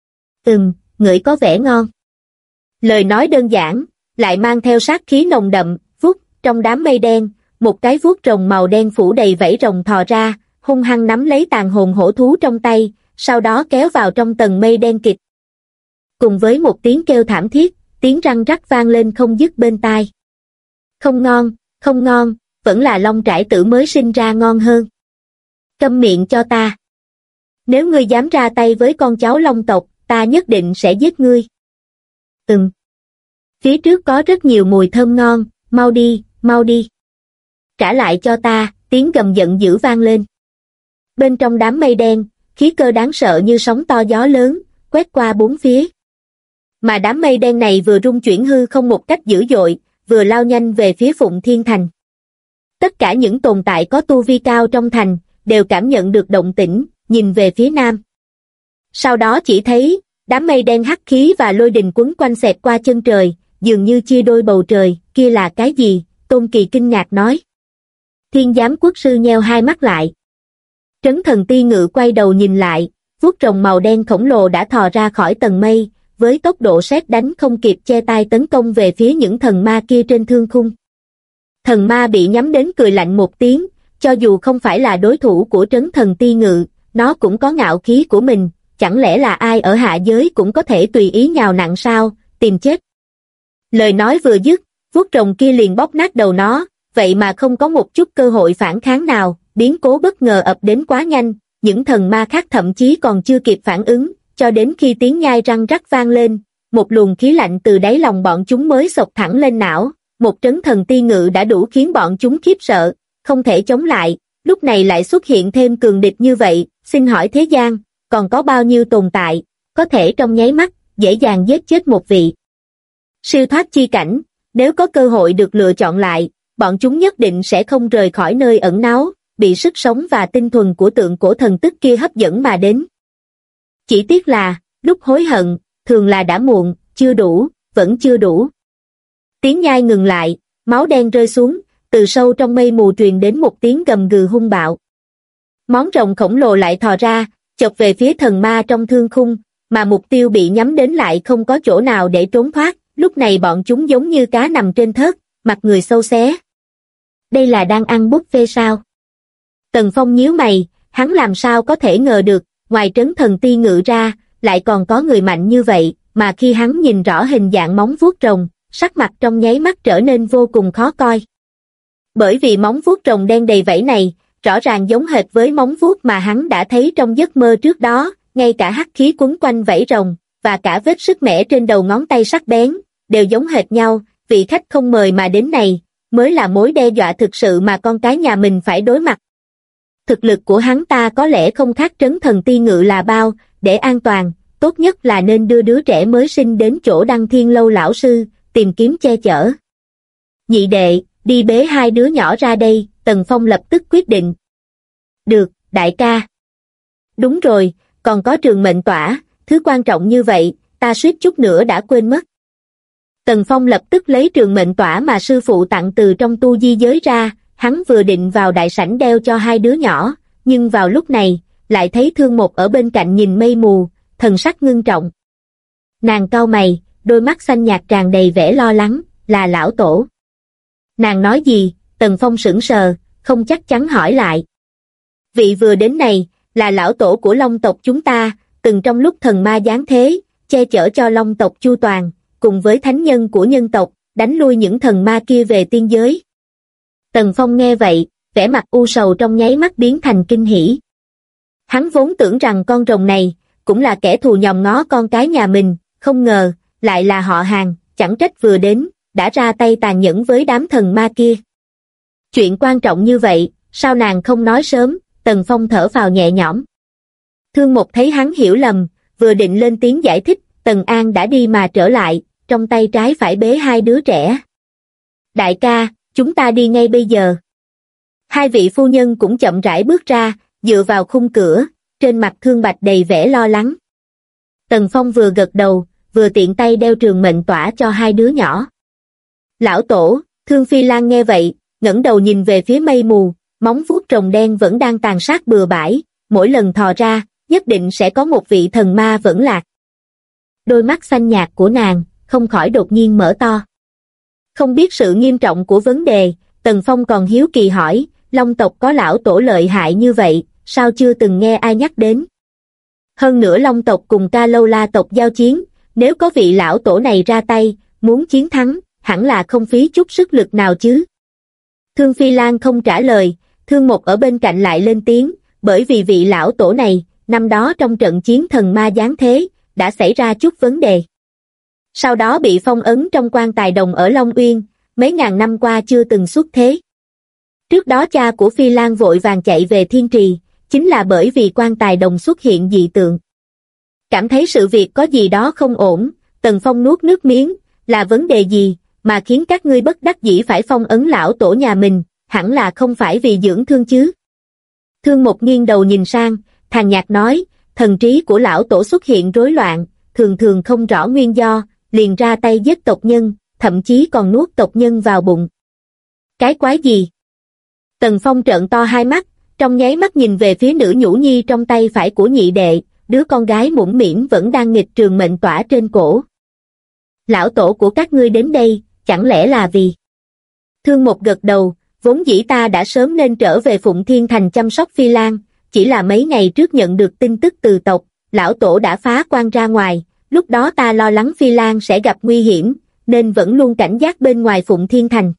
Ngửi có vẻ ngon. Lời nói đơn giản, lại mang theo sát khí nồng đậm, vút, trong đám mây đen, một cái vuốt rồng màu đen phủ đầy vảy rồng thò ra, hung hăng nắm lấy tàn hồn hổ thú trong tay, sau đó kéo vào trong tầng mây đen kịt. Cùng với một tiếng kêu thảm thiết, tiếng răng rắc vang lên không dứt bên tai. Không ngon, không ngon, vẫn là Long Trải Tử mới sinh ra ngon hơn. Câm miệng cho ta. Nếu ngươi dám ra tay với con cháu Long tộc, ta nhất định sẽ giết ngươi. Phía trước có rất nhiều mùi thơm ngon, mau đi, mau đi. Trả lại cho ta, tiếng gầm giận dữ vang lên. Bên trong đám mây đen, khí cơ đáng sợ như sóng to gió lớn, quét qua bốn phía. Mà đám mây đen này vừa rung chuyển hư không một cách dữ dội, vừa lao nhanh về phía Phụng Thiên Thành. Tất cả những tồn tại có tu vi cao trong thành, đều cảm nhận được động tĩnh, nhìn về phía nam. Sau đó chỉ thấy, đám mây đen hắc khí và lôi đình quấn quanh xẹt qua chân trời, dường như chia đôi bầu trời, kia là cái gì? Tôn Kỳ kinh ngạc nói. Thiên Giám Quốc sư nheo hai mắt lại. Trấn thần ti ngự quay đầu nhìn lại, vuốt rồng màu đen khổng lồ đã thò ra khỏi tầng mây, với tốc độ sét đánh không kịp che tay tấn công về phía những thần ma kia trên thương khung. Thần ma bị nhắm đến cười lạnh một tiếng, cho dù không phải là đối thủ của trấn thần ti ngự, nó cũng có ngạo khí của mình, chẳng lẽ là ai ở hạ giới cũng có thể tùy ý nhào nặn sao, tìm chết. Lời nói vừa dứt, vuốt rồng kia liền bóp nát đầu nó, vậy mà không có một chút cơ hội phản kháng nào, biến cố bất ngờ ập đến quá nhanh, những thần ma khác thậm chí còn chưa kịp phản ứng, cho đến khi tiếng nhai răng rắc vang lên, một luồng khí lạnh từ đáy lòng bọn chúng mới xộc thẳng lên não, một trấn thần ti ngự đã đủ khiến bọn chúng khiếp sợ, không thể chống lại, lúc này lại xuất hiện thêm cường địch như vậy, xin hỏi thế gian, còn có bao nhiêu tồn tại, có thể trong nháy mắt, dễ dàng giết chết một vị siêu thoát chi cảnh, nếu có cơ hội được lựa chọn lại, bọn chúng nhất định sẽ không rời khỏi nơi ẩn náu, bị sức sống và tinh thuần của tượng cổ thần tức kia hấp dẫn mà đến. Chỉ tiếc là, lúc hối hận, thường là đã muộn, chưa đủ, vẫn chưa đủ. Tiếng nhai ngừng lại, máu đen rơi xuống, từ sâu trong mây mù truyền đến một tiếng gầm gừ hung bạo. Món rồng khổng lồ lại thò ra, chộp về phía thần ma trong thương khung, mà mục tiêu bị nhắm đến lại không có chỗ nào để trốn thoát, lúc này bọn chúng giống như cá nằm trên thớt, mặt người xâu xé. Đây là đang ăn buffet sao? Tần Phong nhíu mày, hắn làm sao có thể ngờ được, ngoài trấn thần ti ngự ra, lại còn có người mạnh như vậy, mà khi hắn nhìn rõ hình dạng móng vuốt rồng, sắc mặt trong nháy mắt trở nên vô cùng khó coi. Bởi vì móng vuốt rồng đen đầy vảy này, rõ ràng giống hệt với móng vuốt mà hắn đã thấy trong giấc mơ trước đó, ngay cả hắc khí quấn quanh vảy rồng, và cả vết sứt mẻ trên đầu ngón tay sắc bén, đều giống hệt nhau, vị khách không mời mà đến này, mới là mối đe dọa thực sự mà con cái nhà mình phải đối mặt. Thực lực của hắn ta có lẽ không khác trấn thần ti ngự là bao, để an toàn, tốt nhất là nên đưa đứa trẻ mới sinh đến chỗ Đăng Thiên Lâu lão sư, tìm kiếm che chở. Nhị đệ, đi bế hai đứa nhỏ ra đây, Tần Phong lập tức quyết định. Được, đại ca. Đúng rồi, còn có trường mệnh tỏa, thứ quan trọng như vậy, ta suýt chút nữa đã quên mất. Tần Phong lập tức lấy trường mệnh tỏa mà sư phụ tặng từ trong tu di giới ra, hắn vừa định vào đại sảnh đeo cho hai đứa nhỏ, nhưng vào lúc này, lại thấy Thương Một ở bên cạnh nhìn mây mù, thần sắc ngưng trọng. Nàng cau mày, đôi mắt xanh nhạt tràn đầy vẻ lo lắng, là lão tổ. Nàng nói gì? Tần Phong sững sờ, không chắc chắn hỏi lại. Vị vừa đến này, là lão tổ của Long tộc chúng ta, từng trong lúc thần ma giáng thế, che chở cho Long tộc chu toàn, cùng với thánh nhân của nhân tộc, đánh lui những thần ma kia về tiên giới. Tần Phong nghe vậy, vẻ mặt u sầu trong nháy mắt biến thành kinh hỉ. Hắn vốn tưởng rằng con rồng này, cũng là kẻ thù nhòm ngó con cái nhà mình, không ngờ, lại là họ hàng, chẳng trách vừa đến, đã ra tay tàn nhẫn với đám thần ma kia. Chuyện quan trọng như vậy, sao nàng không nói sớm? Tần Phong thở phào nhẹ nhõm. Thương Một thấy hắn hiểu lầm, vừa định lên tiếng giải thích, Tần An đã đi mà trở lại, trong tay trái phải bế hai đứa trẻ. Đại ca, chúng ta đi ngay bây giờ. Hai vị phu nhân cũng chậm rãi bước ra, dựa vào khung cửa, trên mặt Thương Bạch đầy vẻ lo lắng. Tần Phong vừa gật đầu, vừa tiện tay đeo trường mệnh tỏa cho hai đứa nhỏ. Lão tổ, Thương Phi Lan nghe vậy, ngẩng đầu nhìn về phía mây mù, móng vuốt rồng đen vẫn đang tàn sát bừa bãi, mỗi lần thò ra, nhất định sẽ có một vị thần ma vẫn lạc. Đôi mắt xanh nhạt của nàng, không khỏi đột nhiên mở to. Không biết sự nghiêm trọng của vấn đề, Tần Phong còn hiếu kỳ hỏi, Long tộc có lão tổ lợi hại như vậy, sao chưa từng nghe ai nhắc đến? Hơn nữa Long tộc cùng Ca Lâu La tộc giao chiến, nếu có vị lão tổ này ra tay, muốn chiến thắng, hẳn là không phí chút sức lực nào chứ. Thương Phi Lan không trả lời, Thương Một ở bên cạnh lại lên tiếng, bởi vì vị lão tổ này, năm đó trong trận chiến thần ma giáng thế, đã xảy ra chút vấn đề. Sau đó bị phong ấn trong quan tài đồng ở Long Uyên, mấy ngàn năm qua chưa từng xuất thế. Trước đó cha của Phi Lan vội vàng chạy về Thiên Trì, chính là bởi vì quan tài đồng xuất hiện dị tượng. Cảm thấy sự việc có gì đó không ổn, Tần Phong nuốt nước miếng, là vấn đề gì, mà khiến các ngươi bất đắc dĩ phải phong ấn lão tổ nhà mình, hẳn là không phải vì dưỡng thương chứ. Thương Một nghiêng đầu nhìn sang, thàn nhạt nói, thần trí của lão tổ xuất hiện rối loạn, thường thường không rõ nguyên do, liền ra tay giết tộc nhân, thậm chí còn nuốt tộc nhân vào bụng. Cái quái gì? Tần Phong trợn to hai mắt, trong nháy mắt nhìn về phía nữ nhũ nhi trong tay phải của nhị đệ, đứa con gái mũm mĩm vẫn đang nghịch trường mệnh tỏa trên cổ. Lão tổ của các ngươi đến đây, chẳng lẽ là vì... Thương Một gật đầu, vốn dĩ ta đã sớm nên trở về Phụng Thiên Thành chăm sóc Phi Lan, chỉ là mấy ngày trước nhận được tin tức từ tộc, lão tổ đã phá quan ra ngoài, lúc đó ta lo lắng Phi Lan sẽ gặp nguy hiểm, nên vẫn luôn cảnh giác bên ngoài Phụng Thiên Thành.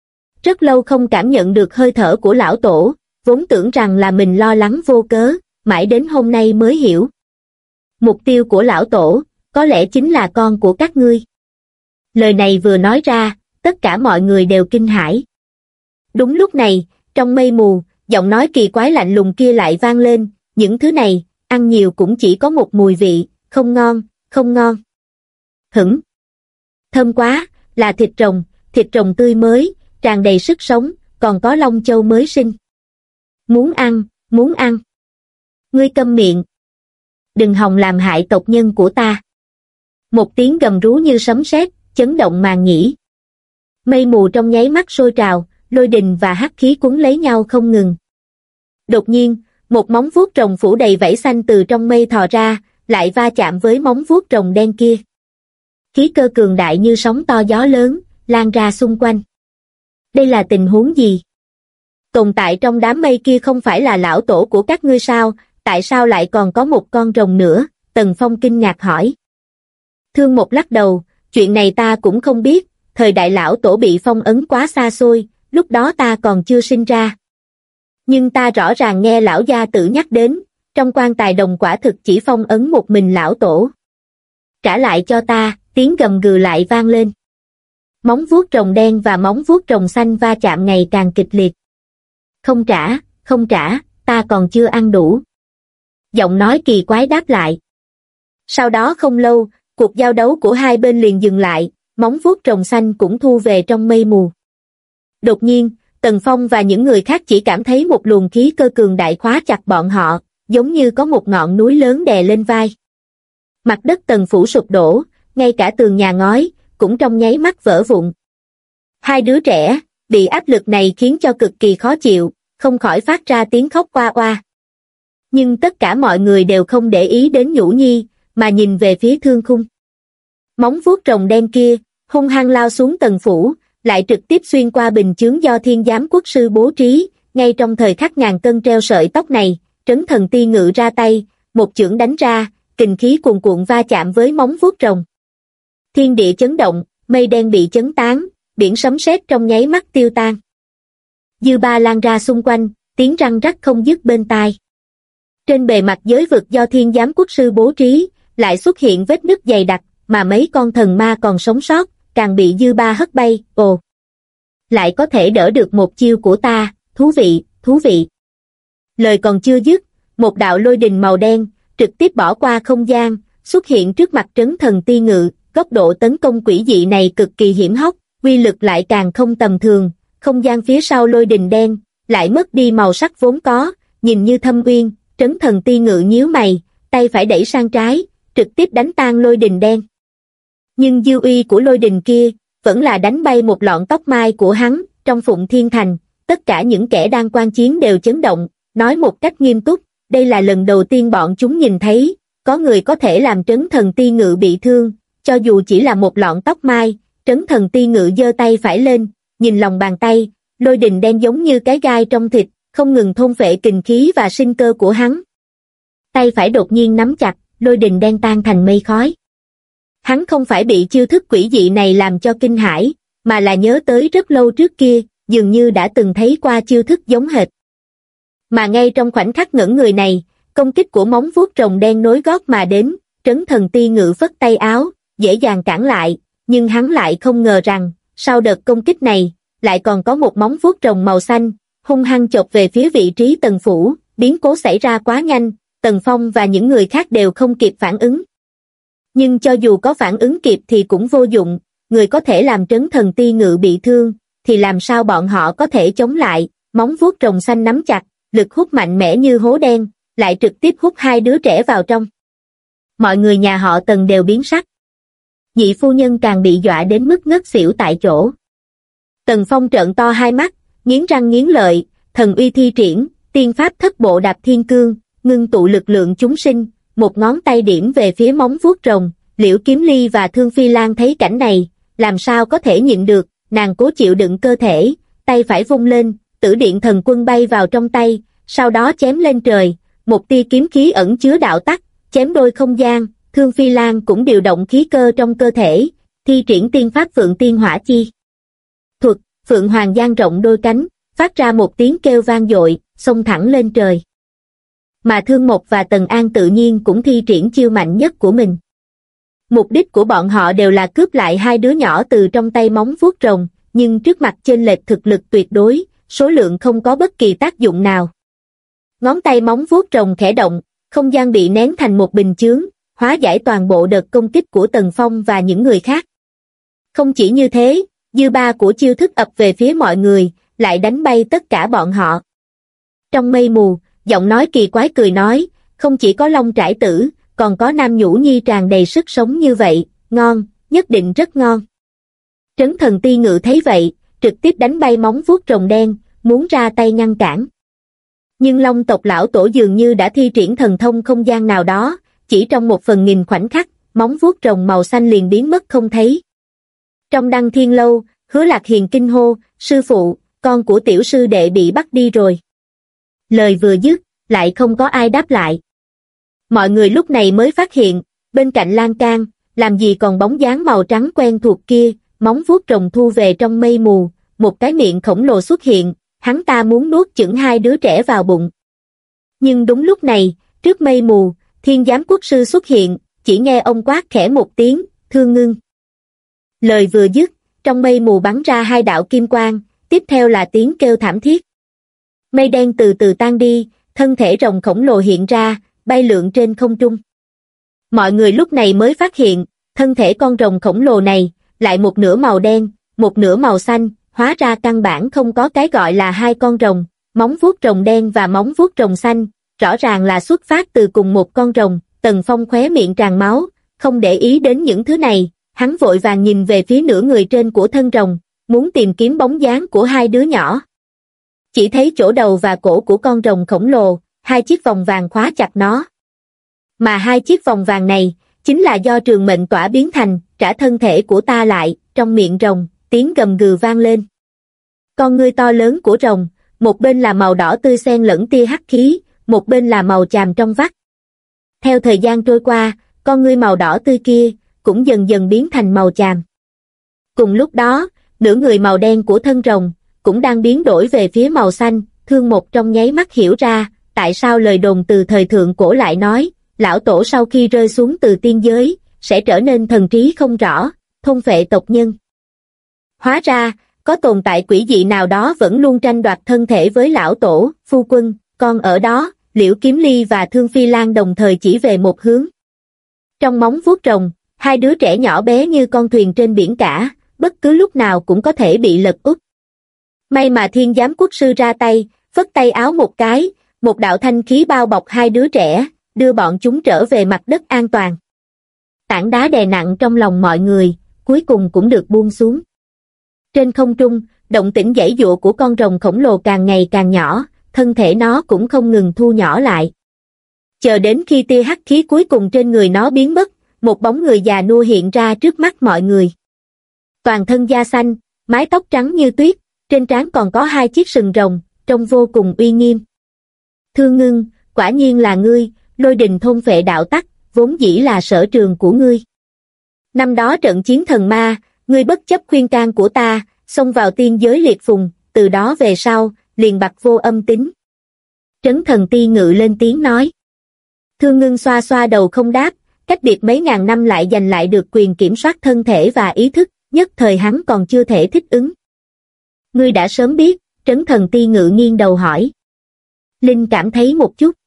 Rất lâu không cảm nhận được hơi thở của lão tổ, vốn tưởng rằng là mình lo lắng vô cớ, mãi đến hôm nay mới hiểu. Mục tiêu của lão tổ, có lẽ chính là con của các ngươi. Lời này vừa nói ra, tất cả mọi người đều kinh hãi. Đúng lúc này, trong mây mù, giọng nói kỳ quái lạnh lùng kia lại vang lên, những thứ này, ăn nhiều cũng chỉ có một mùi vị, không ngon, không ngon. Thơm quá, là thịt rồng tươi mới, tràn đầy sức sống, còn có long châu mới sinh. Muốn ăn, muốn ăn. Ngươi câm miệng. Đừng hòng làm hại tộc nhân của ta. Một tiếng gầm rú như sấm sét, chấn động màn nhĩ. Mây mù trong nháy mắt sôi trào, lôi đình và hắc khí cuốn lấy nhau không ngừng. Đột nhiên, một móng vuốt rồng phủ đầy vảy xanh từ trong mây thò ra, lại va chạm với móng vuốt rồng đen kia. Khí cơ cường đại như sóng to gió lớn, lan ra xung quanh. Đây là tình huống gì? Tồn tại trong đám mây kia không phải là lão tổ của các ngươi sao, tại sao lại còn có một con rồng nữa? Tần Phong kinh ngạc hỏi. Thương Mộc lắc đầu, chuyện này ta cũng không biết, thời đại lão tổ bị phong ấn quá xa xôi, lúc đó ta còn chưa sinh ra. Nhưng ta rõ ràng nghe lão gia tử nhắc đến, trong quan tài đồng quả thực chỉ phong ấn một mình lão tổ. Trả lại cho ta, tiếng gầm gừ lại vang lên. Móng vuốt rồng đen và móng vuốt rồng xanh va chạm ngày càng kịch liệt. Không trả, ta còn chưa ăn đủ. Giọng nói kỳ quái đáp lại. Sau đó không lâu, cuộc giao đấu của hai bên liền dừng lại, móng vuốt rồng xanh cũng thu về trong mây mù. Đột nhiên, Tần Phong và những người khác chỉ cảm thấy một luồng khí cơ cường đại khóa chặt bọn họ, giống như có một ngọn núi lớn đè lên vai. Mặt đất Tần phủ sụp đổ, ngay cả tường nhà ngói, cũng trong nháy mắt vỡ vụn. Hai đứa trẻ, bị áp lực này khiến cho cực kỳ khó chịu, không khỏi phát ra tiếng khóc oa oa. Nhưng tất cả mọi người đều không để ý đến Nhũ Nhi, mà nhìn về phía Thương Khung. Móng vuốt rồng đen kia, hung hăng lao xuống Tần phủ, lại trực tiếp xuyên qua bình chướng do Thiên Giám Quốc sư bố trí, ngay trong thời khắc ngàn cân treo sợi tóc này, Trấn Thần Ti Ngự ra tay, một chưởng đánh ra, kình khí cuồn cuộn va chạm với móng vuốt rồng. Thiên địa chấn động, mây đen bị chấn tán, biển sấm sét trong nháy mắt tiêu tan. Dư ba lan ra xung quanh, tiếng răng rắc không dứt bên tai. Trên bề mặt giới vực do Thiên Giám Quốc sư bố trí, lại xuất hiện vết nứt dày đặc, mà mấy con thần ma còn sống sót, càng bị dư ba hất bay. Ồ! Lại có thể đỡ được một chiêu của ta, thú vị. Lời còn chưa dứt, một đạo lôi đình màu đen, trực tiếp bỏ qua không gian, xuất hiện trước mặt Trấn Thần Ti Ngự, góc độ tấn công quỷ dị này cực kỳ hiểm hóc, uy lực lại càng không tầm thường, không gian phía sau lôi đình đen, lại mất đi màu sắc vốn có, nhìn như thâm uyên, Trấn Thần Ti Ngự nhíu mày, tay phải đẩy sang trái, trực tiếp đánh tan lôi đình đen. Nhưng dư uy của lôi đình kia, vẫn là đánh bay một lọn tóc mai của hắn, trong Phụng Thiên Thành, tất cả những kẻ đang quan chiến đều chấn động, nói một cách nghiêm túc, đây là lần đầu tiên bọn chúng nhìn thấy, có người có thể làm Trấn Thần Ti Ngự bị thương, cho dù chỉ là một lọn tóc mai. Trấn Thần Ti Ngự giơ tay phải lên, nhìn lòng bàn tay, lôi đình đen giống như cái gai trong thịt, không ngừng thôn phệ kình khí và sinh cơ của hắn. Tay phải đột nhiên nắm chặt, lôi đình đen tan thành mây khói. Hắn không phải bị chiêu thức quỷ dị này làm cho kinh hãi, mà là nhớ tới rất lâu trước kia, dường như đã từng thấy qua chiêu thức giống hệt. Mà ngay trong khoảnh khắc ngẩn người này, công kích của móng vuốt rồng đen nối gót mà đến, Trấn Thần Ti Ngự phất tay áo, dễ dàng cản lại, nhưng hắn lại không ngờ rằng, sau đợt công kích này, lại còn có một móng vuốt rồng màu xanh, hung hăng chộp về phía vị trí Tần phủ, biến cố xảy ra quá nhanh, Tần Phong và những người khác đều không kịp phản ứng. Nhưng cho dù có phản ứng kịp thì cũng vô dụng, người có thể làm Trấn Thần Ti Ngự bị thương, thì làm sao bọn họ có thể chống lại, móng vuốt rồng xanh nắm chặt, lực hút mạnh mẽ như hố đen, lại trực tiếp hút hai đứa trẻ vào trong. Mọi người nhà họ Tần đều biến sắc. Nhị phu nhân càng bị dọa đến mức ngất xỉu tại chỗ. Tần Phong trợn to hai mắt, nghiến răng nghiến lợi, thần uy thi triển, tiên pháp thất bộ đạp thiên cương, ngưng tụ lực lượng chúng sinh, một ngón tay điểm về phía móng vuốt rồng. Liễu Kiếm Ly và Thương Phi Lan thấy cảnh này, làm sao có thể nhịn được, nàng cố chịu đựng cơ thể, tay phải vung lên, Tử Điện Thần Quân bay vào trong tay, sau đó chém lên trời, một tia kiếm khí ẩn chứa đạo tắc, chém đôi không gian. Thương Phi Lan cũng điều động khí cơ trong cơ thể, thi triển tiên pháp Phượng Tiên Hỏa Chi thuật, Phượng Hoàng dang rộng đôi cánh, phát ra một tiếng kêu vang dội, xông thẳng lên trời. Mà Thương Mộc và Tần An tự nhiên cũng thi triển chiêu mạnh nhất của mình. Mục đích của bọn họ đều là cướp lại hai đứa nhỏ từ trong tay móng vuốt rồng, nhưng trước mặt chênh lệch thực lực tuyệt đối, số lượng không có bất kỳ tác dụng nào. Ngón tay móng vuốt rồng khẽ động, không gian bị nén thành một bình chướng, hóa giải toàn bộ đợt công kích của Tần Phong và những người khác. Không chỉ như thế, dư ba của chiêu thức ập về phía mọi người, lại đánh bay tất cả bọn họ. Trong mây mù, giọng nói kỳ quái cười nói, không chỉ có Long Trải Tử, còn có Nam Nhũ Nhi tràn đầy sức sống như vậy, ngon, nhất định rất ngon. Trấn Thần Ti Ngự thấy vậy, trực tiếp đánh bay móng vuốt rồng đen, muốn ra tay ngăn cản. Nhưng Long tộc lão tổ dường như đã thi triển thần thông không gian nào đó, chỉ trong 1/1000 khoảnh khắc, móng vuốt rồng màu xanh liền biến mất không thấy. Trong Đăng Thiên Lâu, Hứa Lạc Hiền kinh hô, sư phụ, con của tiểu sư đệ bị bắt đi rồi. Lời vừa dứt, lại không có ai đáp lại. Mọi người lúc này mới phát hiện, bên cạnh lan can, làm gì còn bóng dáng màu trắng quen thuộc kia, móng vuốt rồng thu về trong mây mù, một cái miệng khổng lồ xuất hiện, hắn ta muốn nuốt chửng hai đứa trẻ vào bụng. Nhưng đúng lúc này, trước mây mù, Thiên Giám Quốc Sư xuất hiện, chỉ nghe ông quát khẽ một tiếng, Thương Ngưng. Lời vừa dứt, trong mây mù bắn ra hai đạo kim quang, tiếp theo là tiếng kêu thảm thiết. Mây đen từ từ tan đi, thân thể rồng khổng lồ hiện ra, bay lượn trên không trung. Mọi người lúc này mới phát hiện, thân thể con rồng khổng lồ này, lại một nửa màu đen, một nửa màu xanh, hóa ra căn bản không có cái gọi là hai con rồng, móng vuốt rồng đen và móng vuốt rồng xanh, rõ ràng là xuất phát từ cùng một con rồng. Tần Phong khóe miệng tràn máu, không để ý đến những thứ này, hắn vội vàng nhìn về phía nửa người trên của thân rồng, muốn tìm kiếm bóng dáng của hai đứa nhỏ. Chỉ thấy chỗ đầu và cổ của con rồng khổng lồ, hai chiếc vòng vàng khóa chặt nó. Mà hai chiếc vòng vàng này, chính là do trường mệnh tỏa biến thành, trả thân thể của ta lại, trong miệng rồng, tiếng gầm gừ vang lên. Con ngươi to lớn của rồng, một bên là màu đỏ tươi xen lẫn tia hắc khí, một bên là màu chàm trong vắt. Theo thời gian trôi qua, con ngươi màu đỏ tươi kia, cũng dần dần biến thành màu chàm. Cùng lúc đó, nửa người màu đen của thân rồng, cũng đang biến đổi về phía màu xanh. Thương Một trong nháy mắt hiểu ra, tại sao lời đồn từ thời thượng cổ lại nói, lão tổ sau khi rơi xuống từ tiên giới, sẽ trở nên thần trí không rõ, thôn phệ tộc nhân. Hóa ra, có tồn tại quỷ dị nào đó vẫn luôn tranh đoạt thân thể với lão tổ. Phu quân, con ở đó. Liễu Kiếm Ly và Thương Phi Lan đồng thời chỉ về một hướng. Trong móng vuốt rồng, hai đứa trẻ nhỏ bé như con thuyền trên biển cả, bất cứ lúc nào cũng có thể bị lật úp. May mà Thiên Giám Quốc Sư ra tay, phất tay áo một cái, một đạo thanh khí bao bọc hai đứa trẻ, đưa bọn chúng trở về mặt đất an toàn. Tảng đá đè nặng trong lòng mọi người, cuối cùng cũng được buông xuống. Trên không trung, động tĩnh giãy giụa của con rồng khổng lồ càng ngày càng nhỏ, thân thể nó cũng không ngừng thu nhỏ lại. Chờ đến khi tia hắc khí cuối cùng trên người nó biến mất, một bóng người già nua hiện ra trước mắt mọi người. Toàn thân da xanh, mái tóc trắng như tuyết, trên trán còn có hai chiếc sừng rồng, trông vô cùng uy nghiêm. Thương Ngưng, quả nhiên là ngươi, Lôi Đình thôn phệ đạo tắc, vốn dĩ là sở trường của ngươi. Năm đó trận chiến thần ma, ngươi bất chấp khuyên can của ta, xông vào tiên giới liệt phùng, từ đó về sau, liền bặt vô âm tín. Trấn Thần Ti Ngự lên tiếng nói. Thương Ngưng xoa xoa đầu không đáp, cách biệt mấy ngàn năm lại giành lại được quyền kiểm soát thân thể và ý thức, nhất thời hắn còn chưa thể thích ứng. Ngươi đã sớm biết, Trấn Thần Ti Ngự nghiêng đầu hỏi. Linh cảm thấy một chút.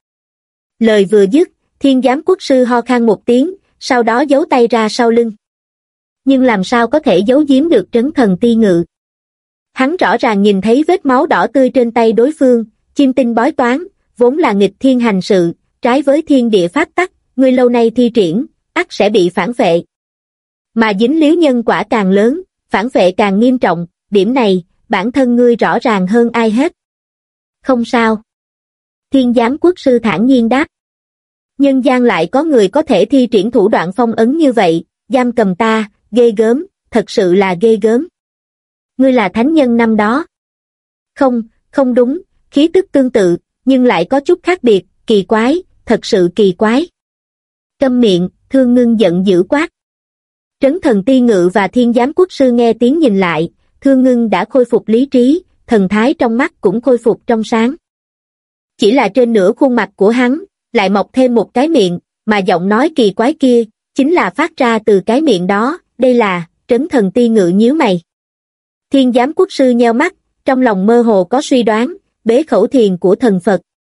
Lời vừa dứt, Thiên Giám Quốc Sư ho khan một tiếng, sau đó giấu tay ra sau lưng. Nhưng làm sao có thể giấu giếm được Trấn Thần Ti Ngự? Hắn rõ ràng nhìn thấy vết máu đỏ tươi trên tay đối phương, chiêm tinh bói toán, vốn là nghịch thiên hành sự, trái với thiên địa pháp tắc, ngươi lâu nay thi triển, ắt sẽ bị phản phệ. Mà dính líu nhân quả càng lớn, phản phệ càng nghiêm trọng, điểm này, bản thân ngươi rõ ràng hơn ai hết. Không sao. Thiên Giám Quốc Sư thản nhiên đáp. Nhân gian lại có người có thể thi triển thủ đoạn phong ấn như vậy, giam cầm ta, ghê gớm, thật sự là ghê gớm. Ngươi là thánh nhân năm đó. Không, không đúng, khí tức tương tự, nhưng lại có chút khác biệt, kỳ quái, thật sự kỳ quái. Câm miệng, Thương Ngưng giận dữ quát. Trấn Thần Ti Ngự và Thiên Giám Quốc Sư nghe tiếng nhìn lại, Thương Ngưng đã khôi phục lý trí, thần thái trong mắt cũng khôi phục trong sáng. Chỉ là trên nửa khuôn mặt của hắn, lại mọc thêm một cái miệng, mà giọng nói kỳ quái kia, chính là phát ra từ cái miệng đó, đây là, Trấn Thần Ti Ngự nhíu mày. Thiên Giám Quốc Sư nheo mắt, trong lòng mơ hồ có suy đoán, bế khẩu thiền của thần Phật,